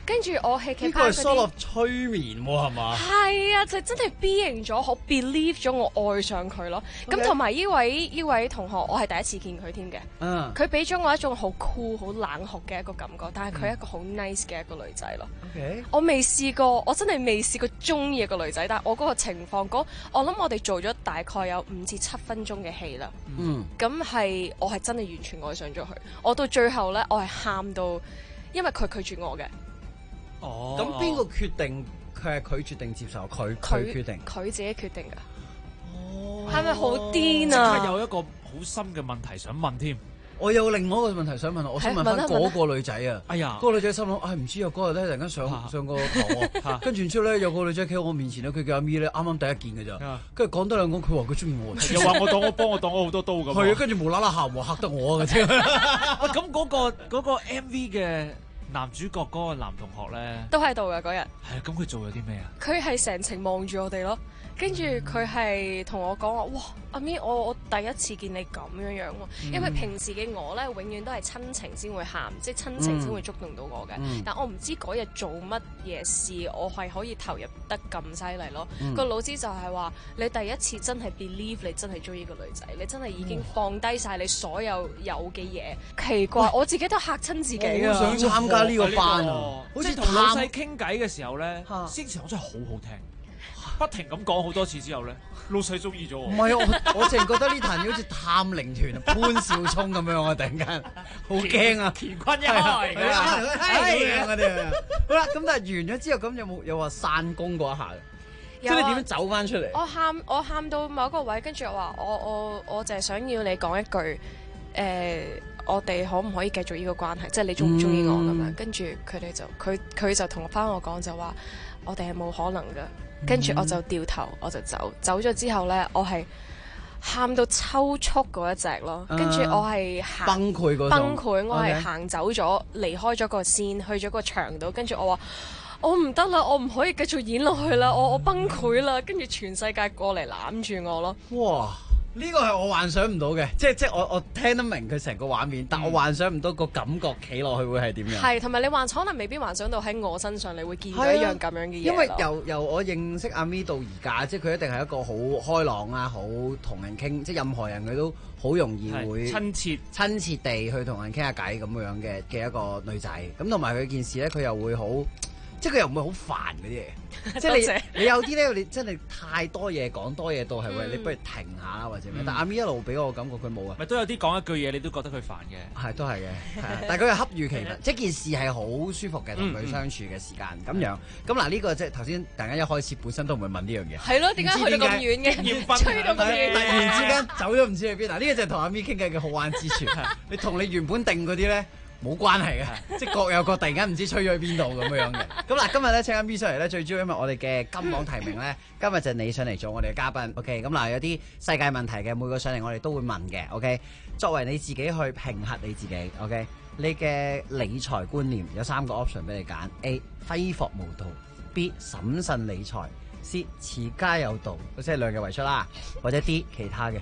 跟住我係呢個係 sort of 催眠喎，係嘛？ 係啊，就真係 being 咗，我 believe 咗，我愛上佢咯。咁同埋呢位同學，我係第一次見佢添嘅。佢俾咗我一種好酷、好冷酷嘅一個感覺，但係佢係一個好 nice 嘅一個女仔咯。我未試過，我真係未試過中意一個女仔，但係我嗰個情況，我諗我哋做咗大概有5至7分鐘嘅戲啦。咁係我係真係完全愛上咗佢。我到最後咧，我係喊到，因為佢拒絕我嘅。 咁邊個決定佢係拒絕定接受？佢決定， 佢自己決定㗎。係咪好癲啊？ 即係有一個好深嘅問題想問添。 我有另外一個問題想問，我想問翻嗰個女仔啊。哎呀，嗰個女仔心諗，唔知啊，嗰日咧突然間上個堂，跟住之後咧有個女仔企喺我面前咧，佢叫阿咪咧，啱啱第一見嘅咋，跟住講多兩講，佢話佢中意我， 又話我幫我擋咗好多刀咁。 係啊，跟住無啦啦喊，嚇得我嘅啫。 咁嗰個 MV 嘅男主角嗰個男同學咧， 都喺度嘅嗰日。 係啊，咁佢做咗啲咩啊？ 佢係成程望住我哋咯。跟住佢係同我講話，哇！阿咪，我第一次見你咁樣樣喎，因為平時嘅我咧，永遠都係親情先會喊，即係親情先會觸動到我嘅。但我唔知嗰日做乜嘢事，我係可以投入得咁犀利咯。個老師就係話：你第一次真係 believe 你真係中意個女仔，你真係已經放低晒你所有嘅嘢。奇怪，我自己都嚇親自己啊！ 想參加呢個班啊， 好似同老細傾偈嘅時候咧，先前我真係好好聽。不停咁講好多次之後咧，老細中意咗我。 唔係我淨係覺得呢壇嘢好似探靈團潘少聰咁樣啊！突然間好驚啊！ 乾坤一開， 咁樣嗰啲啊。好啦，咁但係完咗之後，咁有話散功嗰一下，即係你點樣走翻出嚟？ 我喊到某一個位，跟住我話我就係想要你講一句，我哋可唔可以繼續呢個關係？即係你中唔中意我咁樣？跟住佢就同翻我講就話，我哋係冇可能㗎。跟住我就掉頭，我就走咗之後咧，我係喊到抽搐嗰一隻咯。跟住我係崩潰嗰種， 崩潰。我係行走咗，離開咗個線，去咗個場度。跟住我話：我唔得啦，我唔可以繼續演落去啦，我崩潰啦。跟住全世界過嚟攬住我咯。 哇！呢個係我幻想唔到嘅，即係我聽得明佢成個畫面，但我幻想唔到個感覺企落去會係點樣。係， 同埋你可能未必幻想到喺我身上，你會見到一樣咁樣嘅嘢。 因為由我認識阿咪到而家，即係佢一定係一個好開朗啊，好同人傾，即係任何人佢都好容易會親切地去同人傾下偈咁樣嘅一個女仔。咁同埋佢件事咧，佢又會好。即係佢又唔會好煩嗰啲嘢，即係你有啲咧，你真係太多嘢講，多嘢到係喂，你不如停下或者咩？但阿咪一路俾我感覺佢冇啊， 咪都有啲講一句嘢，你都覺得佢煩嘅， 係都係嘅，但係佢係恰如其分，即係件事係好舒服嘅，同佢相處嘅時間咁樣。咁嗱呢個即係頭先大家一開始本身都唔會問呢樣嘢， 係咯？點解去到咁遠嘅？吹到咁遠， 突然之間走咗唔知去邊？嗱呢個就係同阿咪傾偈嘅好玩之處，你同你原本定嗰啲咧。冇關係嘅，即係各有各，突然間唔知吹咗去邊度咁樣嘅。咁嗱，今日咧請阿咪上嚟咧，最主要因為我哋嘅金榜題名咧，今日就你上嚟做我哋嘅嘉賓。OK，咁嗱有啲世界問題嘅，每個上嚟我哋都會問嘅。OK，作為你自己去評核你自己。OK，你嘅理財觀念有3個 option 俾你揀 ：A. 揮霍無度 ；B. 審慎理財；C. 持家有道。即係量嘅為出啦，或者 D 其他嘅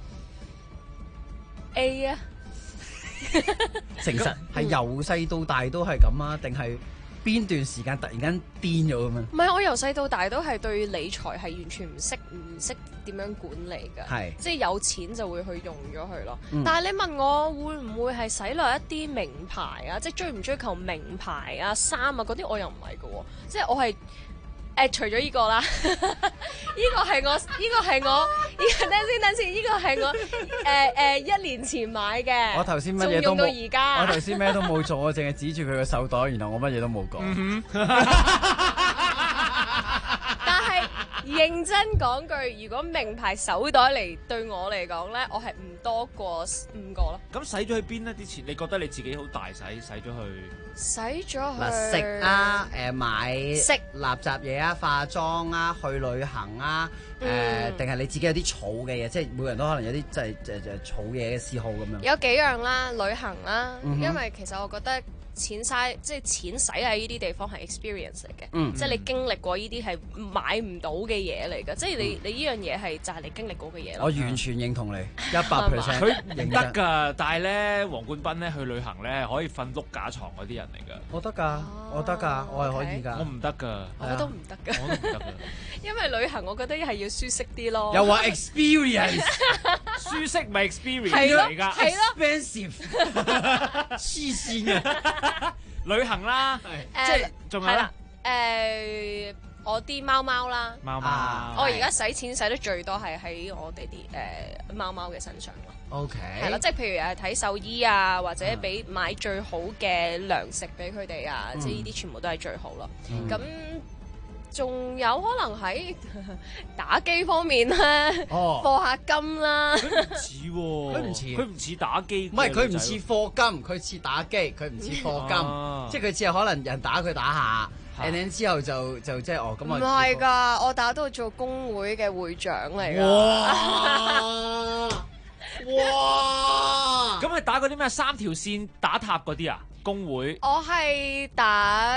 A 啊。 誠實係由細到大都係咁啊？定係邊段時間突然間癲咗咁樣？ 唔係，我由細到大都係對理財係完全唔識點樣管理㗎。係即係有錢就會去用咗佢咯。但係你問我會唔會係使落一啲名牌啊？即係追唔追求名牌啊、衫啊嗰啲，我又唔係㗎喎。即係我係。除咗呢個啦，呢個係我，等先，呢個係我1年前買嘅。 我頭先乜嘢都冇， 到而家。 我頭先咩都冇做，我淨係指住佢個手袋，然後我乜嘢都冇講。 但係認真講句，如果名牌手袋嚟對我嚟講咧，我係唔多過5個咯。 咁使咗去邊呢啲錢？你覺得你自己好大使咗去？ 使咗去食啊，買食垃圾嘢啊，化妝啊，去旅行啊，定係你自己有啲儲嘅嘢，即係每個人都可能有啲就儲嘢嘅嗜好咁樣。 有幾樣啦，旅行啦，因為其實我覺得錢嘥，即係錢使喺呢啲地方係 experience 嚟嘅，即係你經歷過呢啲係買唔到嘅嘢嚟嘅，即係你呢樣嘢係就係你經歷過嘅嘢咯。 我完全認同你100%， 佢唔得㗎，但係咧黃冠斌咧去旅行咧可以瞓碌架床嗰啲人嚟㗎。 我得㗎，我得㗎，我係可以㗎。 我唔得㗎， 我都唔得㗎， 我都唔得㗎。 因為旅行我覺得係要舒適啲咯。 又話 experience， 舒適咪 experience 嚟㗎， 係咯 expensive， 黐線嘅。 旅行啦，即係仲有咧。 我啲貓貓啦， 貓貓， 我而家使錢使得最多係喺我哋啲貓貓嘅身上咯。 OK， 係啦，即係譬如睇獸醫啊，或者買最好嘅糧食俾佢哋啊，即係呢啲全部都係最好咯。咁仲有可能喺打機方面咧，課下金啦。 佢唔似喎，佢唔似打機。 唔係佢唔似課金，佢似打機，佢唔似課金，即係佢似可能人打佢打下。and 之後就即係咁啊！ 唔係㗎，我打到做工會嘅會長嚟㗎。 哇！ 咁係打嗰啲咩3條線打塔嗰啲啊？工會？ 我係打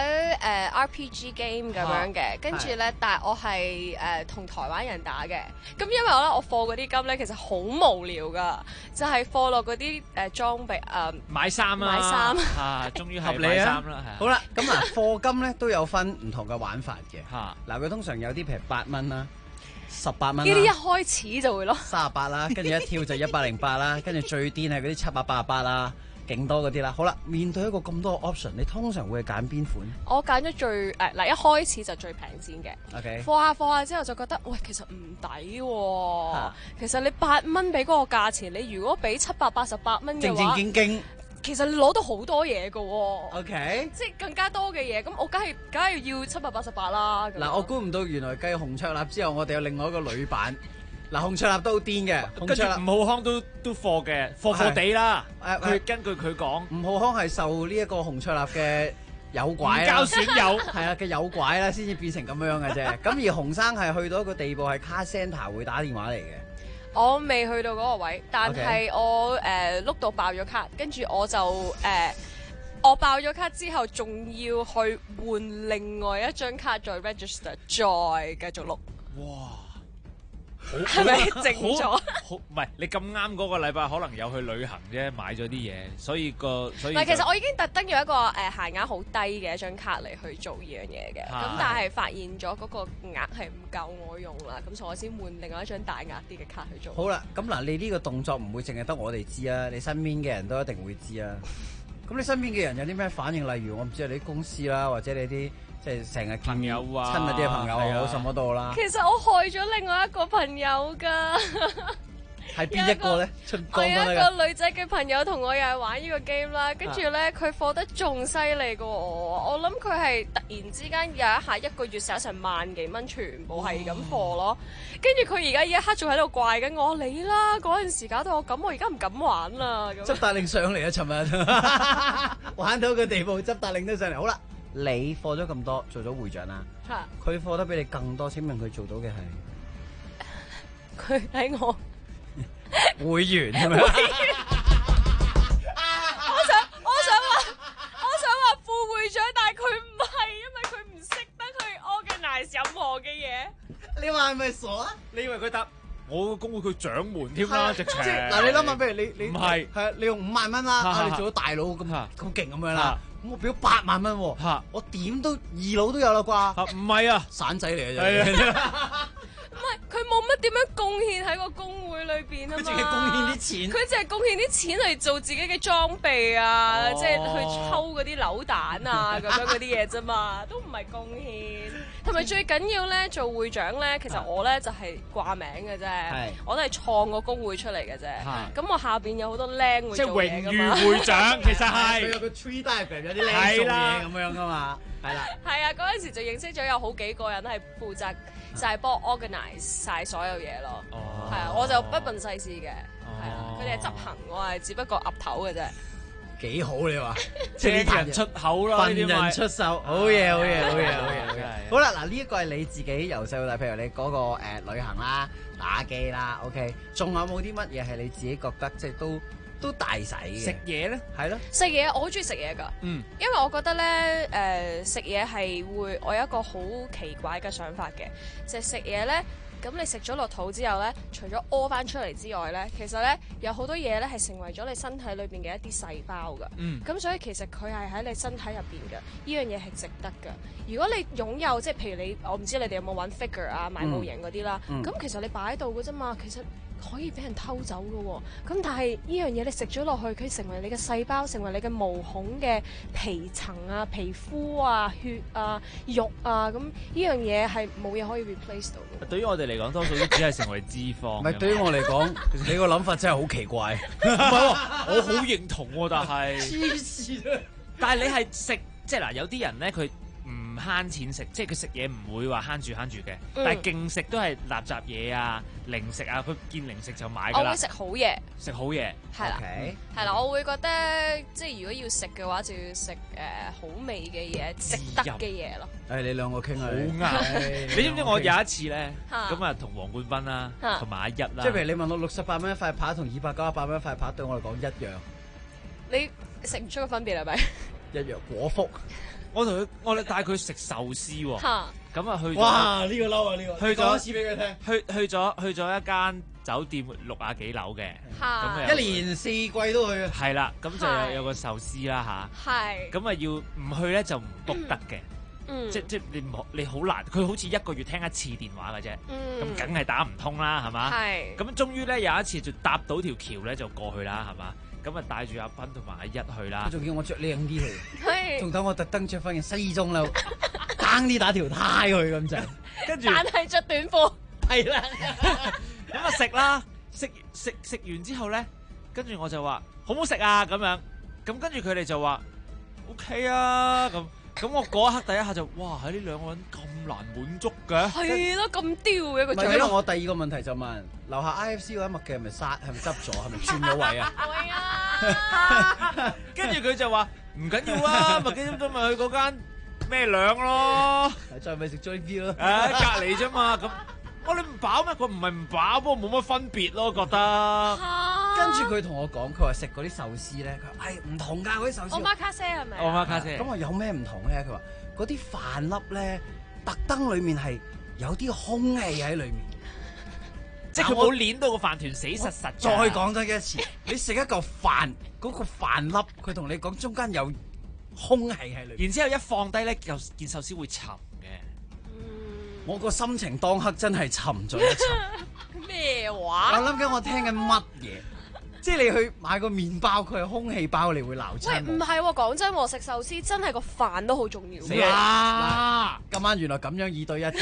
RPG game 咁樣嘅，跟住咧，但係我係同台灣人打嘅。咁因為我課嗰啲金咧，其實好無聊㗎，就係課落嗰啲裝備買衫啦， 買衫啊，終於係合理買衫啊！ 啦，係。 好啦，咁嗱，課金咧都有分唔同嘅玩法嘅。嗱，佢通常有啲譬如8蚊啦。18蚊，呢啲一開始就會咯 ，38啦，跟住一跳就108啦，跟住最癲係嗰啲788啦，勁多嗰啲啦。好啦，面對一個咁多 option，你通常會揀邊款？ 我揀咗最嗱，一開始就最平先嘅。 OK， 課下之後就覺得，喂，其實唔抵喎。其實你8蚊俾嗰個價錢，你如果俾788蚊嘅話， 正正經經。 其實你攞到好多嘢㗎喎 ，OK， 即係更加多嘅嘢，咁我梗係要788啦。 嗱，我估唔到原來繼紅卓立之後，我哋有另外一個女版。嗱，紅卓立都好癲嘅， 跟住吳浩康都貨嘅，貨地啦。佢根據佢講， 吳浩康係受呢一個紅卓立嘅誘拐啦， 交損友係啊嘅誘拐啦，先至變成咁樣嘅啫。咁而洪生係去到一個地步係 call center 會打電話嚟嘅。 我未去到嗰個位，但係我碌到爆咗卡，跟住我就我爆咗卡之後，仲要去換另外一張卡再 register， 再繼續碌。 哇！ 係咪靜咗？ 好唔係你咁啱嗰個禮拜可能有去旅行啫，買咗啲嘢，所以唔係，其實我已經特登用一個限額好低嘅一張卡嚟去做呢樣嘢嘅，咁但係發現咗嗰個額係唔夠我用啦，咁所以我先換另外一張大額啲嘅卡去做。 好啦，咁嗱，你呢個動作唔會淨係得我哋知啊，你身邊嘅人都一定會知啊。咁你身邊嘅人有啲咩反應？例如我唔知係你啲公司啦，或者你啲即係成日朋友啊、 親密啲嘅朋友啊，好什麼都好啦。 其實我害咗另外一個朋友㗎。 係邊一個咧？ 我有一個女仔嘅朋友同我又係玩呢個 game 啦，跟住咧佢課得仲犀利過我諗佢係突然之間有一下一個月使成萬幾蚊，全部係咁課咯。跟住佢而家呢一刻仲喺度怪緊我，你啦嗰陣時搞到我咁，我而家唔敢玩啦。 執大令上嚟啊！尋日玩到個地步，執大令都上嚟。好啦，你課咗咁多，做咗會長啦。佢課得比你更多，請問佢做到嘅係？佢喺我。 會員係咪？ 我想話副會長，但係佢唔係，因為佢唔識得去 organize 任何嘅嘢。 你話係咪傻啊？ 你以為佢答我個工會佢掌門添啦，直情。 嗱，你諗下，譬如你唔係係你用5萬蚊啦，你做咗大佬咁勁咁樣啦，咁我俾咗8萬蚊，我點都二佬都有啦啩？ 唔係啊， 散仔嚟嘅啫。 唔係，佢冇乜點樣貢獻喺個工會裏邊啊嘛。 佢淨係貢獻啲錢。 佢淨係貢獻啲錢嚟做自己嘅裝備啊，即係去抽嗰啲扭蛋啊咁樣嗰啲嘢啫嘛，都唔係貢獻。同埋最緊要咧，做會長咧，其實我咧就係掛名嘅啫，我都係創個工會出嚟嘅啫。咁我下邊有好多僆會做嘢㗎嘛。 即係榮譽會長，其實係。 佢有個 tree diagram 有啲僆做嘢咁樣㗎嘛，係啦。 係啊，嗰陣時就認識咗有好幾個人係負責。就係幫我 organize 晒所有嘢咯，係啊，我就不問世事嘅，係啊，佢哋係執行，我係只不過岌頭嘅啫。 幾好你話， 借人出口咯， 笨人出手，好嘢，好嘢，好嘢，好嘢。好啦，嗱呢一個係你自己由細到大，譬如你嗰個旅行啦、打機啦 ，OK， 仲有冇啲乜嘢係你自己覺得即係都都大使嘅。 食嘢咧， 係咯， 食嘢我好中意食嘢㗎，因為我覺得咧食嘢係會我有一個好奇怪嘅想法嘅，就係食嘢咧。咁你食咗落肚之後咧，除咗屙翻出嚟之外咧，其實咧有好多嘢咧係成為咗你身體裏邊嘅一啲細胞㗎。咁所以其實佢係喺你身體入邊嘅，呢樣嘢係值得㗎。如果你擁有即係譬如我唔知你哋有冇玩 figure 啊、買模型嗰啲啦，咁其實你擺喺度㗎啫嘛，其實可以俾人偷走㗎喎。咁但係呢樣嘢你食咗落去，佢成為你嘅細胞，成為你嘅毛孔嘅皮層啊、皮膚啊、血啊、肉啊，咁呢樣嘢係冇嘢可以 replace 到嘅。 對於我哋嚟講，多數都只係成為脂肪。 唔係對於我嚟講，你個諗法真係好奇怪。 唔係喎，我好認同喎，但係黐線啊！ 但係你係食即係嗱，有啲人咧佢唔慳錢食，即係佢食嘢唔會話慳住嘅，但係勁食都係垃圾嘢啊、零食啊，佢見零食就買㗎啦。 我會食好嘢， 食好嘢係啦，係啦，我會覺得即係如果要食嘅話，就要食好味嘅嘢、值得嘅嘢咯。 你兩個傾下， 好啱。你知唔知我有一次咧，咁啊同黃冠斌啦，同埋阿一啦， 即係譬如你問我68蚊一塊扒同298蚊一塊扒對我嚟講一樣， 你食唔出個分別係咪？ 一樣果腹。 我帶佢食壽司喎，咁啊去咗。 哇！呢個嬲啊！呢個去咗一次俾佢聽。 去咗一間酒店60幾樓嘅，咁一年4季都去。 係啦，咁就有個壽司啦嚇。係。咁啊要唔去咧就唔 book 得嘅，即你好難，佢好似1個月聽一次電話嘅啫，咁梗係打唔通啦，係嘛？係。咁終於咧有一次就搭到條橋咧就過去啦，係嘛？咁啊帶住阿斌同埋阿一去啦， 仲叫我着靚啲去，仲等我特登着翻件西裝褸，爭啲打條呔去咁就， 跟住但係着短褲， 係啦， 咁啊食啦，食完之後咧，跟住我就話好唔好食啊咁樣，咁跟住佢哋就話 OK 啊咁我嗰一刻第一下就哇喺呢兩個人咁難滿足嘅， 係咯咁刁嘅一個嘴。 唔係，因為我第二個問題就問樓下 IFC 嗰間麥記係咪執咗，係咪轉咗位啊？ 係啊， 跟住佢就話唔緊要啊，麥記都咪去嗰間咩兩咯， 再咪食 Jollibee 咯， 隔離啫嘛咁。你唔飽咩？佢唔係唔飽，不過冇乜分別咯，覺得。 跟住佢同我講，佢話食嗰啲壽司咧，佢話唔同㗎嗰啲壽司。 Omakase係咪？ Omakase。 咁我有咩唔同咧？佢話嗰啲飯粒咧，特登裡面係有啲空氣喺裡面， 即係佢冇攣到個飯團死實實。 再講多一次，你食一嚿飯，嗰個飯粒，佢同你講中間有空氣喺裡面， 然之後一放低咧，件壽司會沉。 我個心情當刻真係沉咗一沉。 咩話？ 我諗緊我聽緊乜嘢？即係你去買個麵包，佢係空氣包，你會鬧親。 喂，唔係喎，講真喎，食壽司真係個飯都好重要。 死啦！今晚原來咁樣2對1嘅。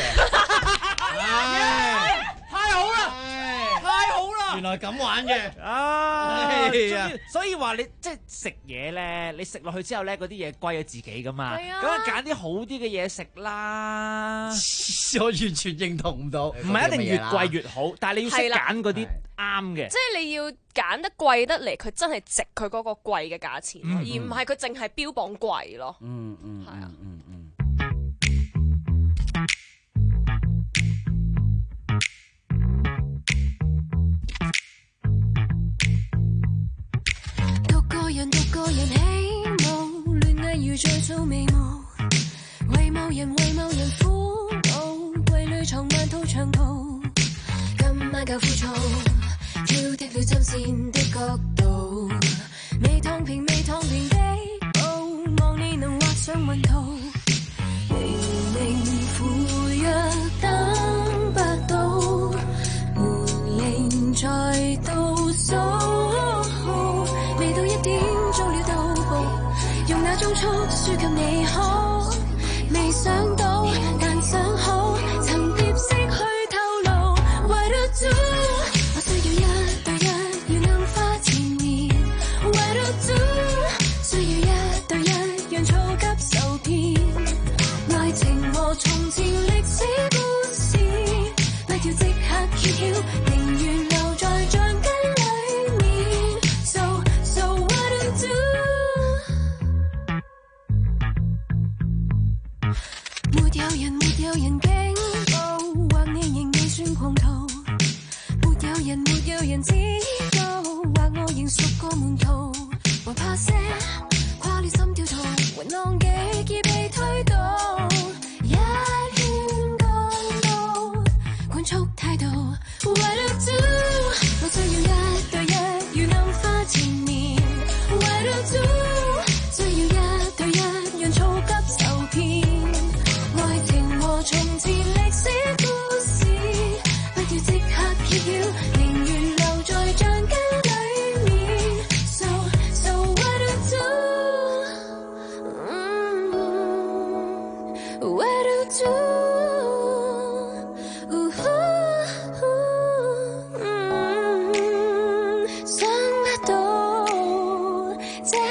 太好啦！太好啦！ 原來咁玩嘅， 所以話你即係食嘢咧，你食落去之後咧，嗰啲嘢歸咗自己噶嘛，咁啊揀啲好啲嘅嘢食啦。 我完全認同唔到， 唔係一定越貴越好，但係你要識揀嗰啲啱嘅。 即係你要揀得貴得嚟，佢真係值佢嗰個貴嘅價錢，而唔係佢淨係標榜貴咯。係啊。 獨個人起舞，戀愛如在做眉毛，為某人苦惱，櫃裏藏萬套長袍，今晚夠枯燥，挑剔了針線的角度，未燙平的布，望你能畫上雲圖，明明赴約等不到，門鈴在倒數。未到1點做了到步，用那種速輸給你好，未想到但想好，曾疊色去透露。What to do？ 我需要1對1，要能花前面。What to do？ 需要1對1，讓躁急受騙。愛情和從前歷史故事，不要即刻揭曉，寧願留在橡筋裡面。So what to do？ 沒有人警報，或你仍未算狂徒，沒有人知道，或我仍熟過門。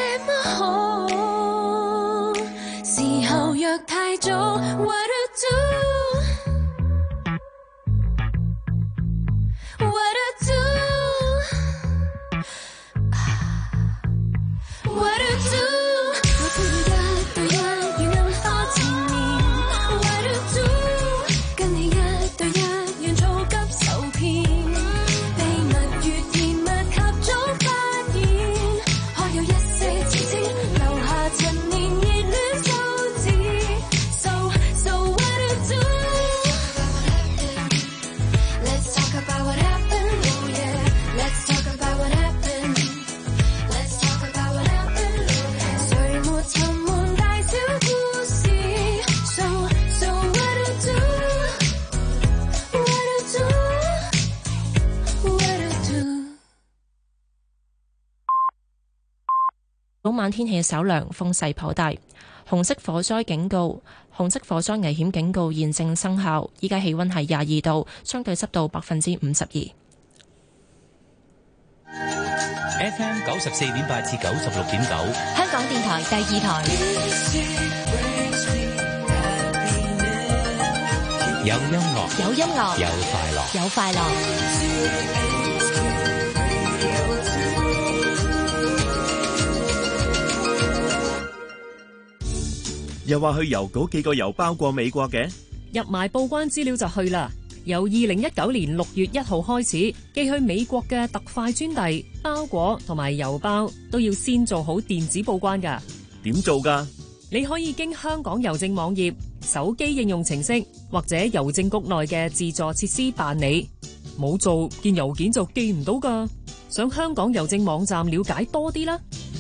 麼好？時候若太早 ，What to do？What to do？What to do？我不一對一樣任何前面 ，What to do？跟你一對一樣做急受騙，秘密越甜蜜及早發現，可有一些前情留下陳年熱戀數字 ，So what to do？Let's talk about what happened, oh yeah，Let's talk about what happened。Let's talk about what happened。誰沒沉悶大小故事 ？So what to do？What to do？What to do？ 早晚天氣稍涼，風勢頗大，紅色火災危險警告現正生效。依家氣溫係22度，相對濕度52%。 FM 94.8至96.9， 香港電台第二台。 有音樂， 有音樂， 有快樂， 有快樂。 又話去郵局寄個郵包過美國嘅， 入埋報關資料就去啦。由2019年6月1號開始，寄去美國嘅特快專遞、包裹同埋郵包都要先做好電子報關㗎。 點做㗎？ 你可以經香港郵政網頁、手機應用程式或者郵政局內嘅自助設施辦理。冇做，件郵件就寄唔到㗎。上香港郵政網站了解多啲啦。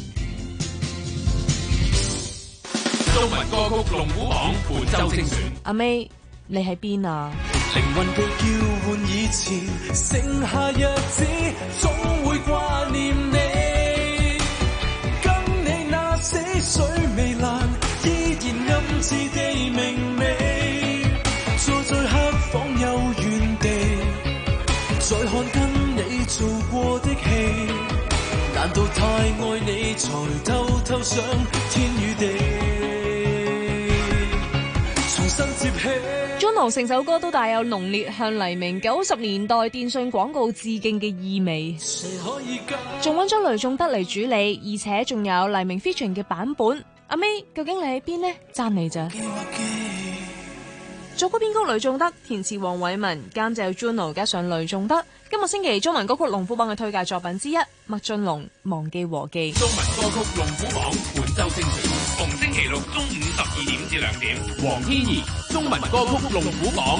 中文歌曲龍虎榜本周精選。 阿 May， 你喺邊啊？ 靈魂被叫喚以前，剩下日子總會掛念你。跟你那死水未爛，依然暗自地明媚。坐在黑房又原地，再看跟你做過的戲。難道太愛你，才偷偷想天與地？ Juno 成首歌都帶有濃烈向黎明90年代電信廣告致敬嘅意味，仲揾咗雷頌德嚟主理，而且仲有黎明 featuring 嘅版本。阿 May， 究竟你喺邊呢？讚你咋？作曲編曲雷頌德，填詞黃偉文，監製 Juno 加上雷頌德。今個星期中文歌曲龍虎榜嘅推介作品之一，麥浚龍《忘記和記》。 中文歌曲龍虎榜本周精選，逢星期六中午12點至2點。黃天怡中文歌曲龍虎榜。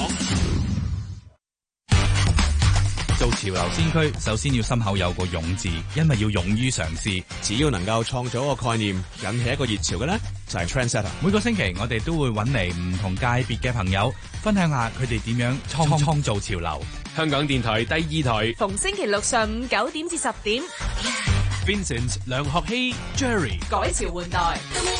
做潮流先驅，首先要心口有個勇字，因為要勇於嘗試。 只要能夠創造一個概念，引起一個熱潮嘅呢，就係 trendsetter。 每個星期我哋都會揾嚟唔同界別嘅朋友，分享下佢哋點樣創造潮流。 香港電台第二台， 逢星期六上午9點至10點。 Vincent、梁學希、Jerry 改潮換代。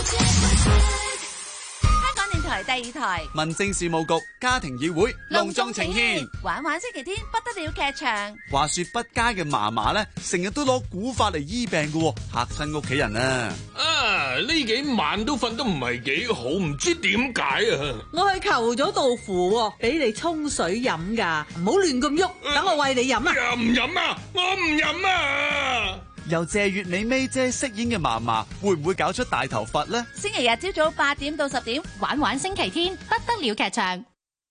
電台第二台， 民政事務局家庭議會隆重呈獻， 玩玩星期天不得了劇場。 話說不佳嘅嫲嫲咧，成日都攞古法嚟醫病嘅，嚇親屋企人啊！ 呢幾晚都瞓得唔係幾好，唔知點解啊！ 我去求咗道符，俾你沖水飲噶，唔好亂咁喐，等我餵你飲啊！ 唔飲啊！我唔飲啊！ 由謝月美薇姐飾演嘅嫲嫲，會唔會搞出大頭佛呢？ 星期日朝早8點到10點，玩玩星期天不得了劇場。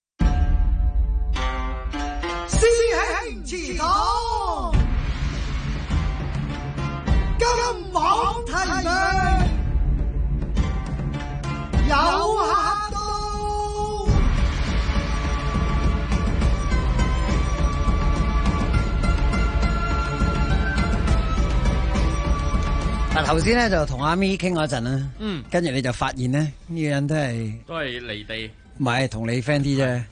師兄祠堂，金網提名有客到。 嗱，頭先咧就同阿咪傾嗰陣啦，跟住你就發現咧呢個人都係離地， 唔係同你 friend 啲啫，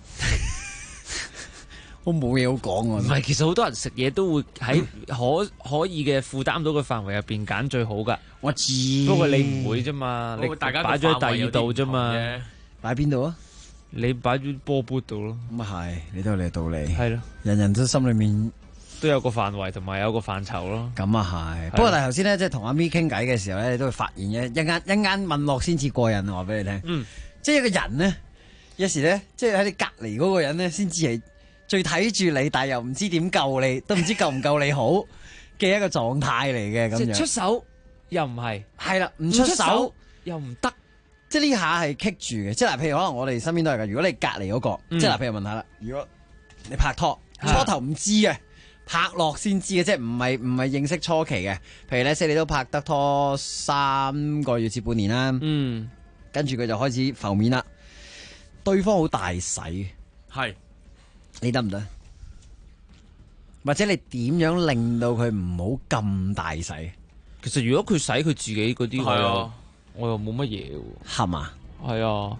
我冇嘢好講喎。 唔係，其實好多人食嘢都會喺可以嘅負擔到嘅範圍入邊揀最好噶。 我知， 不過你唔會啫嘛，你擺咗喺第二度啫嘛， 擺邊度啊？ 你擺咗波杯度咯。 咁啊係，你都有你嘅道理。 係咯， 人人都心裏面都有個範圍同埋有個範疇咯。 咁啊係，不過但係頭先咧，即係同阿咪傾偈嘅時候咧，你都會發現嘅，一間問落先至過癮，話俾你聽。即係一個人咧，有時咧，即係喺你隔離嗰個人咧，先至係最睇住你，但係又唔知點救你，都唔知救唔救你好嘅一個狀態嚟嘅咁樣。 出手又唔係， 係啦，唔出手又唔得。 即係呢下係棘住嘅，即係嗱，譬如可能我哋身邊都係㗎。如果你隔離嗰個，即係嗱，譬如問下啦，如果你拍拖初頭唔知嘅，拍落先知嘅，即係唔係認識初期嘅。譬如咧，你都拍得拖3個月至半年啦，跟住佢就開始浮面啦。對方好大使， 係你得唔得？或者你點樣令到佢唔好咁大使？ 其實如果佢使佢自己嗰啲，係啊。我又冇乜嘢喎， 係嘛？ 係啊，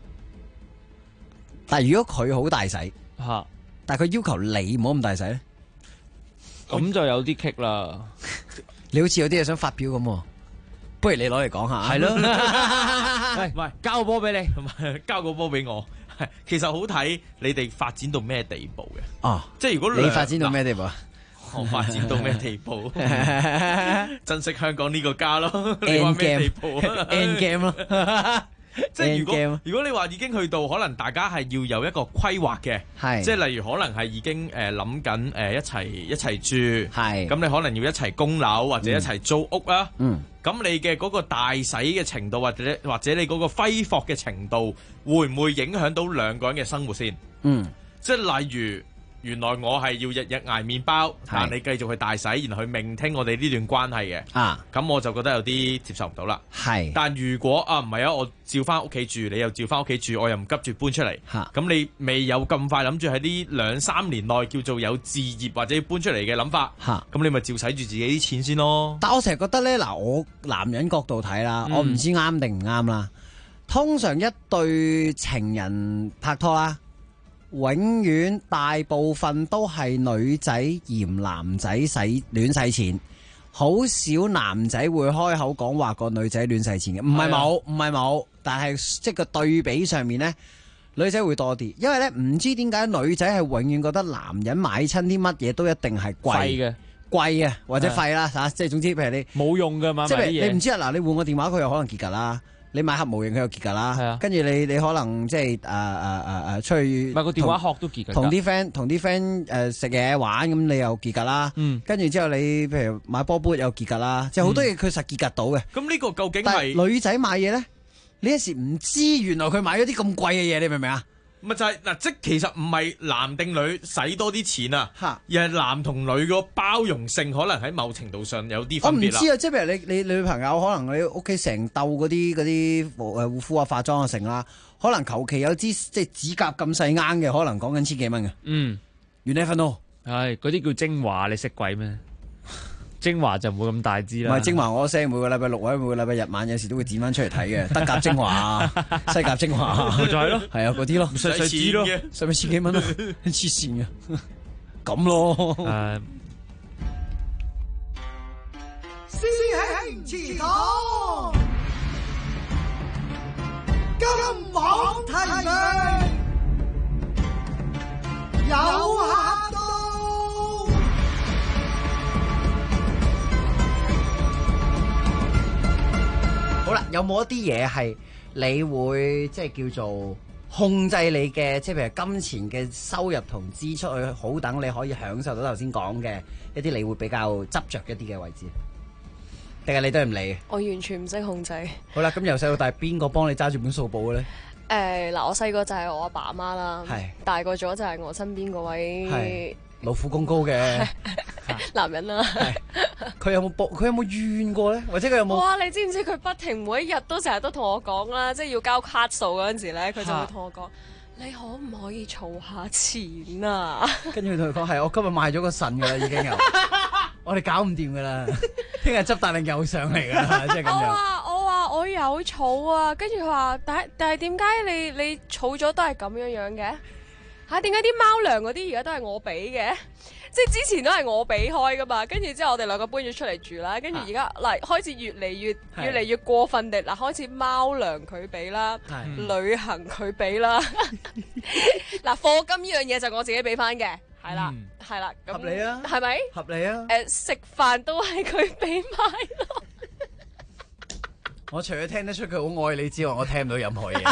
但係如果佢好大使吓， 但係佢要求你唔好咁大使咧， 咁就有啲棘啦。 你好似有啲嘢想發表咁，不如你攞嚟講下。 係咯， 唔係交個波俾你，同埋交個波俾我。其實好睇你哋發展到咩地步嘅。 啊， 即係如果你發展到咩地步啊？ 我發展到咩地步？珍惜香港呢個家咯。你話咩地步啊 ？End game 咯。 即係如果你話已經去到可能大家係要有一個規劃嘅，即係例如可能係已經諗緊一齊住，咁你可能要一齊供樓或者一齊租屋啊。咁你嘅嗰個大使嘅程度或者你嗰個揮霍嘅程度，會唔會影響到兩個人嘅生活先？即係例如。原來我係要日日捱麵包，但你繼續去大洗，然後去命聽我哋呢段關係嘅，咁我就覺得有啲接受唔到啦。但如果唔係我照翻屋企住，你又照翻屋企住，我又唔急住搬出嚟，咁你未有咁快諗住喺呢2-3年內叫做有置業或者搬出嚟嘅諗法，咁你咪照使住自己啲錢先咯。 但我成日覺得呢，嗱，我男人角度睇啦，我唔知啱定唔啱啦。通常一對情人拍拖啦，永遠大部分都係女仔嫌男仔亂使錢，好少男仔會開口講話個女仔亂使錢嘅。唔係冇，但係即係個對比上面呢，女仔會多啲，因為呢唔知點解女仔係永遠覺得男人買親啲乜嘢都一定係貴嘅或者廢啦吓，即係總之譬如你冇用嘅嘛，即係你唔知啊，嗱，你換個電話佢又可能結㗎啦。你買盒模型佢又結㗎啦，跟住你可能即係出去買個電話殼都結㗎， 同啲 friend 食嘢玩咁你又結㗎啦，跟住之後你譬如買波杯又結㗎啦，即係好多嘢佢實結㗎到嘅。 咁呢個究竟係女仔買嘢咧？你有時唔知原來佢買咗啲咁貴嘅嘢，你明唔明啊？ 咪就係嗱，即其實唔係男定女使多啲錢啊，而係男同女個包容性可能喺某程度上有啲分別啦。我唔知啊，即係譬如你女朋友可能你屋企成竇嗰啲護膚啊、化妝啊成啦，可能求其有支即係指甲咁細啱嘅，可能講緊千幾蚊嘅。You never know， 係嗰啲叫精華，你識鬼咩？精華就唔會咁大支啦。 唔係精華，我聲每個禮拜6或者每個禮拜日晚有時都會剪翻出嚟睇嘅，德甲精華、西甲精華， 咪就係咯， 係啊嗰啲咯， 細細支咯， 使咪千幾蚊咯，黐線嘅，咁咯。 師兄祠堂，金網提名有客到。 好啦，有冇一啲嘢係你會即係叫做控制你嘅，即係譬如金錢嘅收入同支出去好等，你可以享受到頭先講嘅一啲，你會比較執着一啲嘅位置，定係你都係唔理？ 我完全唔識控制。 好啦，咁由細到大邊個幫你揸住本數簿嘅咧？ 嗱，我細個就係我阿爸阿媽啦，大個咗就係我身邊嗰位老虎公高嘅男人啦。 佢有冇怨過咧？或者佢有冇？ 哇！你知唔知佢不停每一日都成日都同我講啦，即係要交卡數嗰陣時咧，佢就會同我講：你可唔可以儲下錢啊？ 跟住佢同佢講：係，我今日賣咗個腎噶啦，已經有，我哋搞唔掂噶啦，聽日執大令又上嚟噶啦，即係咁樣。 我話我有儲啊，跟住佢話：但係點解你儲咗都係咁樣嘅？嚇，點解啲貓糧嗰啲而家都係我俾嘅？即係之前都係我俾開噶嘛，跟住之後我哋兩個搬咗出嚟住啦，跟住而家嗱開始越嚟越過分地嗱，開始貓糧佢俾啦，旅行佢俾啦，嗱課金呢樣嘢就我自己俾翻嘅， 係啦，係啦， 合理啊， 係咪？ 合理啊。 食飯都係佢俾買咯。 我除咗聽得出佢好愛你之外，我聽唔到任何嘢。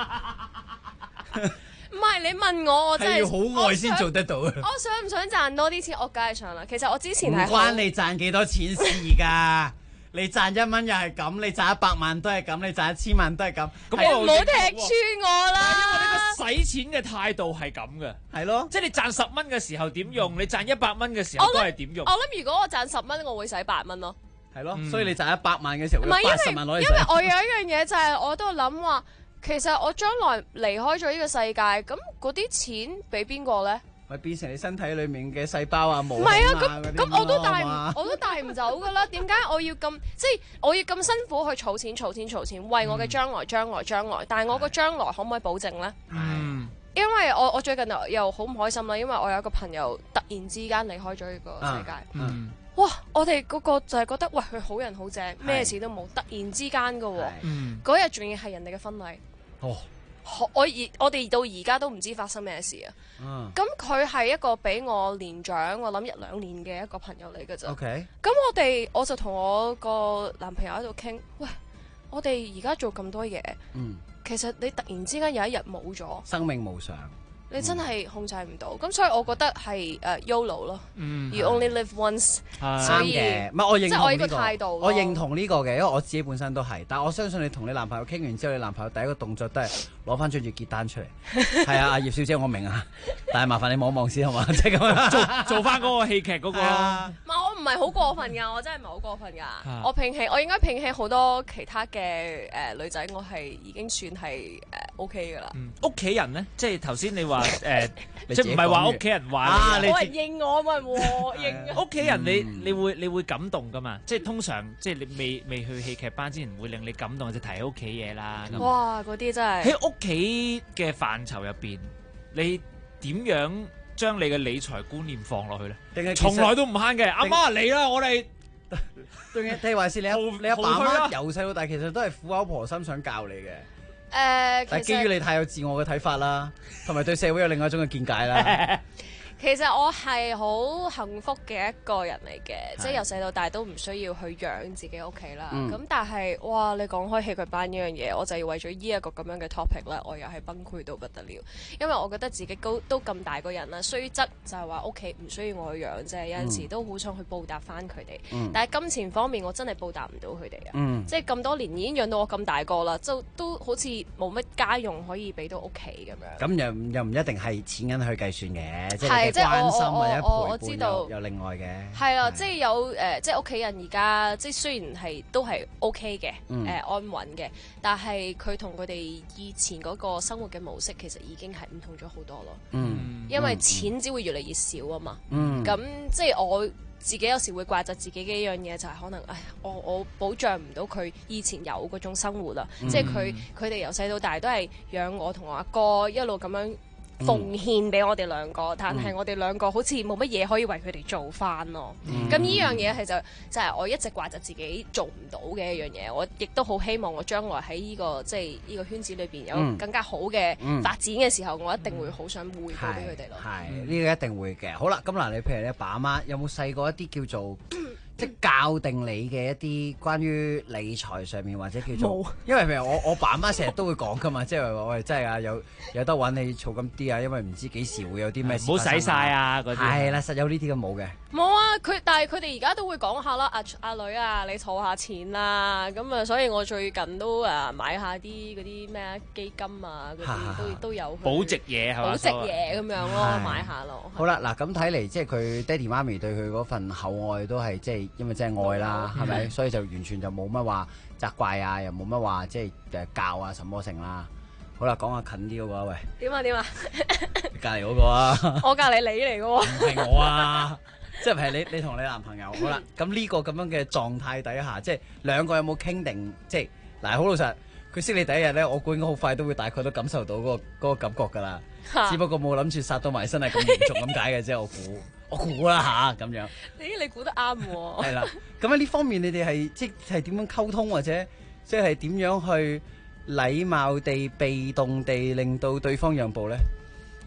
唔係你問我真係要好愛先做得到。我想唔想賺多啲錢？我梗係想啦。其實我之前係唔關你賺幾多錢事㗎。你賺1蚊又係咁，你賺100萬都係咁，你賺1000萬都係咁。 咁唔好踢穿我啦！ 因為你個使錢嘅態度係咁嘅， 係咯。 即係你賺10蚊嘅時候點用，你賺100蚊嘅時候都係點用。 我諗如果我賺10蚊，我會使8蚊咯。 係咯，所以你賺100萬嘅時候，會80萬攞嚟使。 因為我有一樣嘢就係我都諗話，其實我將來離開咗呢個世界，咁嗰啲錢俾邊個咧？ 咪變成你身體裏面嘅細胞啊、毛唔係啊咁我都帶唔走噶啦。點解我要咁我要咁辛苦去儲錢，為我嘅將來？但係我個將來可唔可以保證咧？因為我最近又好唔開心啦，因為我有一個朋友突然之間離開咗呢個世界。哇！我哋嗰個就係覺得，喂，佢好人好正，咩事都冇，突然之間噶喎。嗰日仲要係人哋嘅婚禮。我哋到而家都唔知發生咩事啊！咁佢係一個比我年長，我諗1-2年嘅一個朋友嚟㗎咋。咁我就同我個男朋友喺度傾，喂，我哋而家做咁多嘢，其實你突然之間有一日冇咗， 生命無常， 你真係控制唔到。咁所以我覺得係YOLO 咯，You only live once。 啱嘅，唔係我認同呢個， 即係我呢個態度。 我認同呢個嘅，因為我自己本身都係，但係我相信你同你男朋友傾完之後，你男朋友第一個動作都係攞翻張月結單出嚟。係啊，葉小姐，我明啊，但係麻煩你望一望先好嘛，即係咁樣做翻嗰個戲劇嗰個。 我唔係好過分㗎，我真係唔係好過分㗎。我應該摒棄好多其他嘅女仔，我係已經算係OK 㗎啦。 屋企人咧，即係頭先你話即係唔係話屋企人話你冇人應我，冇人和應。 屋企人你會感動㗎嘛？即係通常即係你未去戲劇班之前，會令你感動就提起屋企嘢啦。 哇！嗰啲真係喺屋企嘅範疇入邊，你點樣將你嘅理財觀念放落去咧？定係從來都唔慳嘅？阿媽嚟啦，我哋定係還是你阿爸媽由細到大其實都係苦口婆心想教你嘅。但係基於你太有自我嘅睇法啦，同埋對社會有另外一種嘅見解啦。 其實我係好幸福嘅一個人嚟嘅，即係由細到大都唔需要去養自己屋企啦。咁但係哇，你講開戲劇班呢樣嘢，我就要為咗呢一個咁樣嘅 topic 咧，我又係崩潰到不得了。因為我覺得自己都咁大個人啦，雖則就係話屋企唔需要我去養啫，有陣時都好想去報答翻佢哋。但係金錢方面，我真係報答唔到佢哋啊。即係咁多年已經養到我咁大個啦，都好似冇乜家用可以俾到屋企咁樣。 咁又唔一定係錢銀去計算嘅，即係關心或者陪伴有另外嘅。係啦， 即係有即係屋企人而家即係雖然係都係 OK 嘅，安穩嘅，但係佢同佢哋以前嗰個生活嘅模式其實已經係唔同咗好多咯。因為錢只會越嚟越少啊嘛。咁即係我自己有時會怪責自己嘅一樣嘢，就係可能我保障唔到佢以前有嗰種生活啦。即係佢哋由細到大都係養我同我阿哥一路咁樣奉獻俾我哋兩個，但係我哋兩個好似冇乜嘢可以為佢哋做翻咯。咁呢樣嘢係就係我一直怪責自己做唔到嘅一樣嘢。我亦都好希望我將來喺呢個即係呢個圈子裏邊有更加好嘅發展嘅時候，我一定會好想回報俾佢哋咯。 係呢個一定會嘅。好啦，咁嗱，你譬如你阿爸阿媽有冇細個一啲叫做即係教定你嘅一啲關於理財上面或者叫做，因為譬如我爸媽成日都會講噶嘛，即係話我哋真係啊有得揾你儲咁啲啊，因為唔知幾時會有啲咩事， 唔好使晒啊嗰啲。 係啦，實有呢啲嘅冇嘅。 冇啊，但係佢哋而家都會講下啦，阿女啊，你儲下錢啦，咁啊，所以我最近都買下啲嗰啲咩基金啊，嗰啲都有保值嘢係嘛， 保值嘢咁樣咯，買下咯。 好啦，嗱咁睇嚟，即係佢爹哋媽咪對佢嗰份厚愛都係即係因為真係愛啦，係咪？所以就完全就冇乜話責怪啊，又冇乜話即係教啊什麼成啦。好啦，講下近啲嗰個喂。點啊？隔離嗰個啊？我隔離你嚟嘅喎。唔係我啊，即係你同你男朋友。好啦，咁呢個咁樣嘅狀態底下，即係兩個有冇傾定？即係嗱，好老實，佢識你第一日咧，我估應該好快都會大概都感受到嗰個感覺㗎啦。只不過冇諗住殺到埋身係咁嚴重咁解嘅啫，我估啦嚇咁樣。 你估得啱喎。係啦，咁喺呢方面你哋係即係點樣溝通，或者即係點樣去禮貌地、被動地令到對方讓步咧？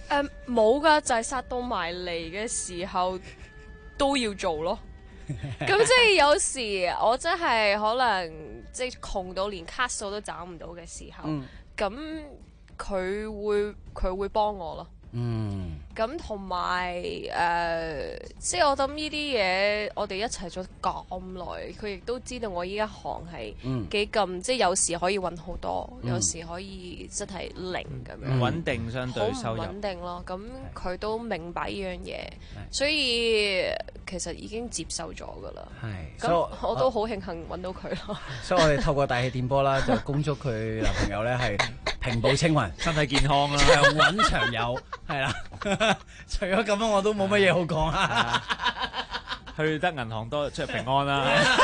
冇㗎，就係殺到埋嚟嘅時候都要做咯。咁即係有時我真係可能即係窮到連卡數都找唔到嘅時候，咁佢會幫我咯。咁同埋即係我諗呢啲嘢，我哋一齊咗咁耐，佢亦都知道我依一行係幾咁，即係有時可以揾好多，有時可以真係零咁樣。 穩定相對收入。 好唔穩定咯，咁佢都明白呢樣嘢，所以其實已經接受咗㗎啦。咁我都好慶幸揾到佢咯。 所以我哋透過大氣電波啦，就恭祝佢男朋友咧係平步青雲， 身體健康啦， 長穩長有，係啦。除咗咁樣，我都冇乜嘢好講啊！ 去得銀行多，出入平安啦。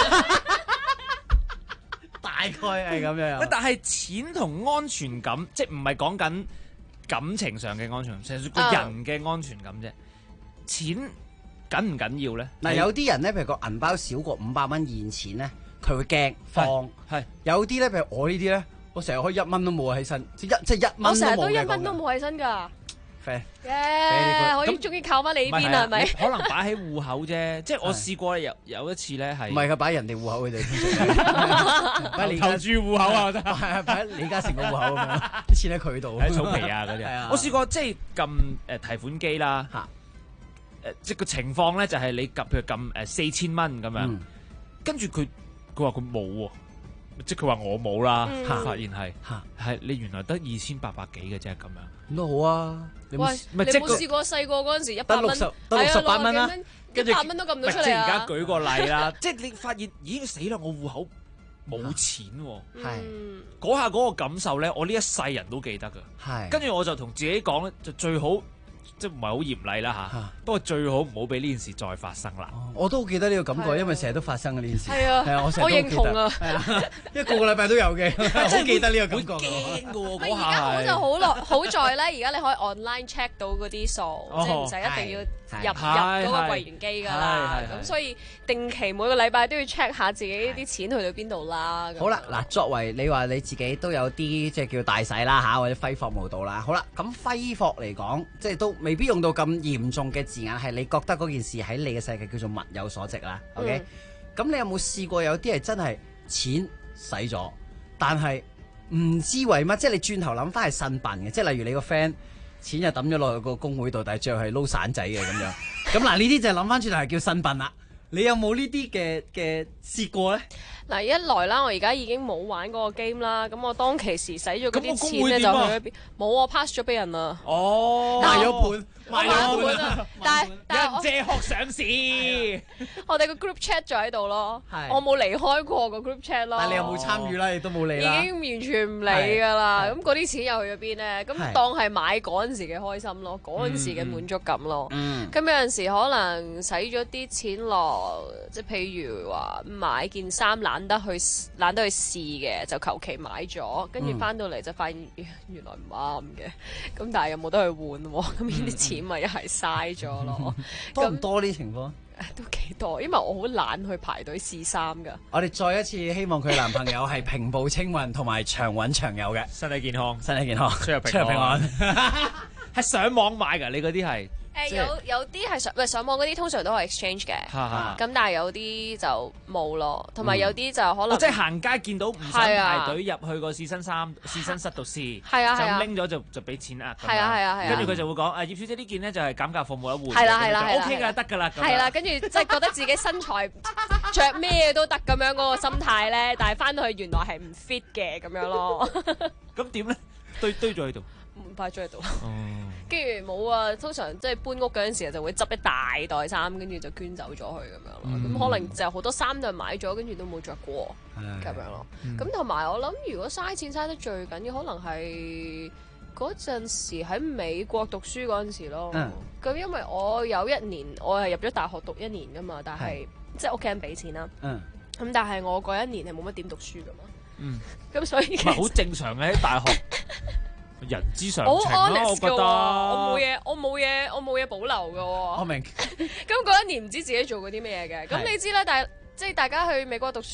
大概係咁樣。 但係錢同安全感，即係唔係講緊感情上嘅安全感，成個人嘅安全感啫。錢緊唔緊要咧？ 嗱，有啲人咧，譬如個銀包少過500蚊現錢咧，佢會驚慌。係有啲咧，譬如我呢啲咧，我成日可以1蚊都冇喺身，即係1蚊都冇嘅。 我成日都1蚊都冇喺身㗎。可以終於靠翻你呢邊啦，係咪？ 可能擺喺戶口啫，即係我試過有一次咧係。 唔係佢擺人哋戶口佢哋，擺投注戶口啊，真係擺李嘉誠個戶口咁樣，啲錢喺佢度， 喺草皮啊嗰啲。我試過即係撳提款機啦，即係個情況咧就係你譬如撳4000蚊咁樣，跟住佢話佢冇喎。即係佢話我冇啦，發現係你原來得2800幾嘅啫咁樣， 咁都好啊。 喂，你冇試過細個嗰陣時100蚊， 得68蚊啦， 跟住100蚊都撳到出嚟啊！ 即係而家舉個例啦，即係你發現已經死啦，我戶口冇錢喎，嗰下嗰個感受咧，我呢一世人都記得噶。係，跟住我就同自己講咧，就最好。即係唔係好嚴厲啦嚇，不過最好唔好俾呢件事再發生啦。 我都好記得呢個感覺，因為成日都發生嘅呢件事。 係啊，我認同啊。 因為個個禮拜都有嘅，好記得呢個感覺。 驚嘅喎，嗰下而家我就好在咧，而家你可以 online check 到嗰啲數，即係唔使一定要入嗰個櫃員機㗎啦。咁所以定期每個禮拜都要 check 下自己啲錢去到邊度啦。 好啦，嗱，作為你話你自己都有啲即係叫大洗啦嚇，或者揮霍無度啦。好啦，咁揮霍嚟講，即係都未必用到咁嚴重嘅字眼，係你覺得嗰件事喺你嘅世界叫做物有所值啦。OK，咁你有冇試過有啲係真係錢使咗，但係唔知為乜，即係你轉頭諗翻係呻笨嘅，即係例如你個 friend 錢就抌咗落去個公會度，但係最後係撈散仔嘅咁樣。咁嗱，呢啲就係諗翻轉頭係叫呻笨啦。你有冇呢啲嘅試過咧？ 嗱，一來啦，我而家已經冇玩嗰個 game 啦，咁我當其時使咗嗰啲錢咧就去咗邊？冇，我 pass 咗俾人啦。 哦，賣咗盤啊！ 但係我借殼上市， 我哋個 group chat 就喺度咯，我冇離開過個 group chat 咯。 但係你有冇參與啦？亦都冇理啦。 已經完全唔理㗎啦。咁嗰啲錢又去咗邊咧？咁當係買嗰陣時嘅開心咯，嗰陣時嘅滿足感咯。咁有陣時可能使咗啲錢落，即係譬如話買件衫懶得去試嘅，就求其買咗，跟住翻到嚟就發現原來唔啱嘅，咁但係又冇得去換喎，咁呢啲錢咪又係嘥咗咯。 多唔多呢情況？ 都幾多，因為我好懶去排隊試衫噶。 我哋再一次希望佢男朋友係平步青雲同埋長穩長有嘅， 身體健康， 出入平安。 係上網買㗎，你嗰啲係？ 有啲係上網嗰啲通常都係 exchange 嘅，咁但係有啲就冇咯，同埋有啲就可能即係行街見到唔使排隊入去個試身室度試，就拎咗就俾錢呃，跟住佢就會講葉小姐呢件呢就係減價貨冇得換， 係啦 OK 㗎，得㗎啦， 係啦，跟住即係覺得自己身材着咩都得咁樣嗰個心態咧，但係翻到去原來係唔 fit 嘅咁樣咯。 咁點咧？堆咗喺度。 擺咗喺度，跟住冇啊！通常即係搬屋嗰陣時就會執一大袋衫，跟住就捐走咗去咁樣咯。咁可能就好多衫就買咗，跟住都冇着過咁樣咯。咁同埋我諗，如果嘥錢嘥得最緊要，可能係嗰陣時喺美國讀書嗰陣時咯。咁因為我有一年我係入咗大學讀1年噶嘛，但係即係屋企人俾錢啦。咁但係我嗰一年係冇乜點讀書噶嘛。咁所以好正常嘅喺大學。人之常情啦，我覺得我冇嘢保留嘅喎。 我明。 咁嗰一年唔知自己做過啲咩嘅，咁你知啦，但係即係大家去美國讀書，一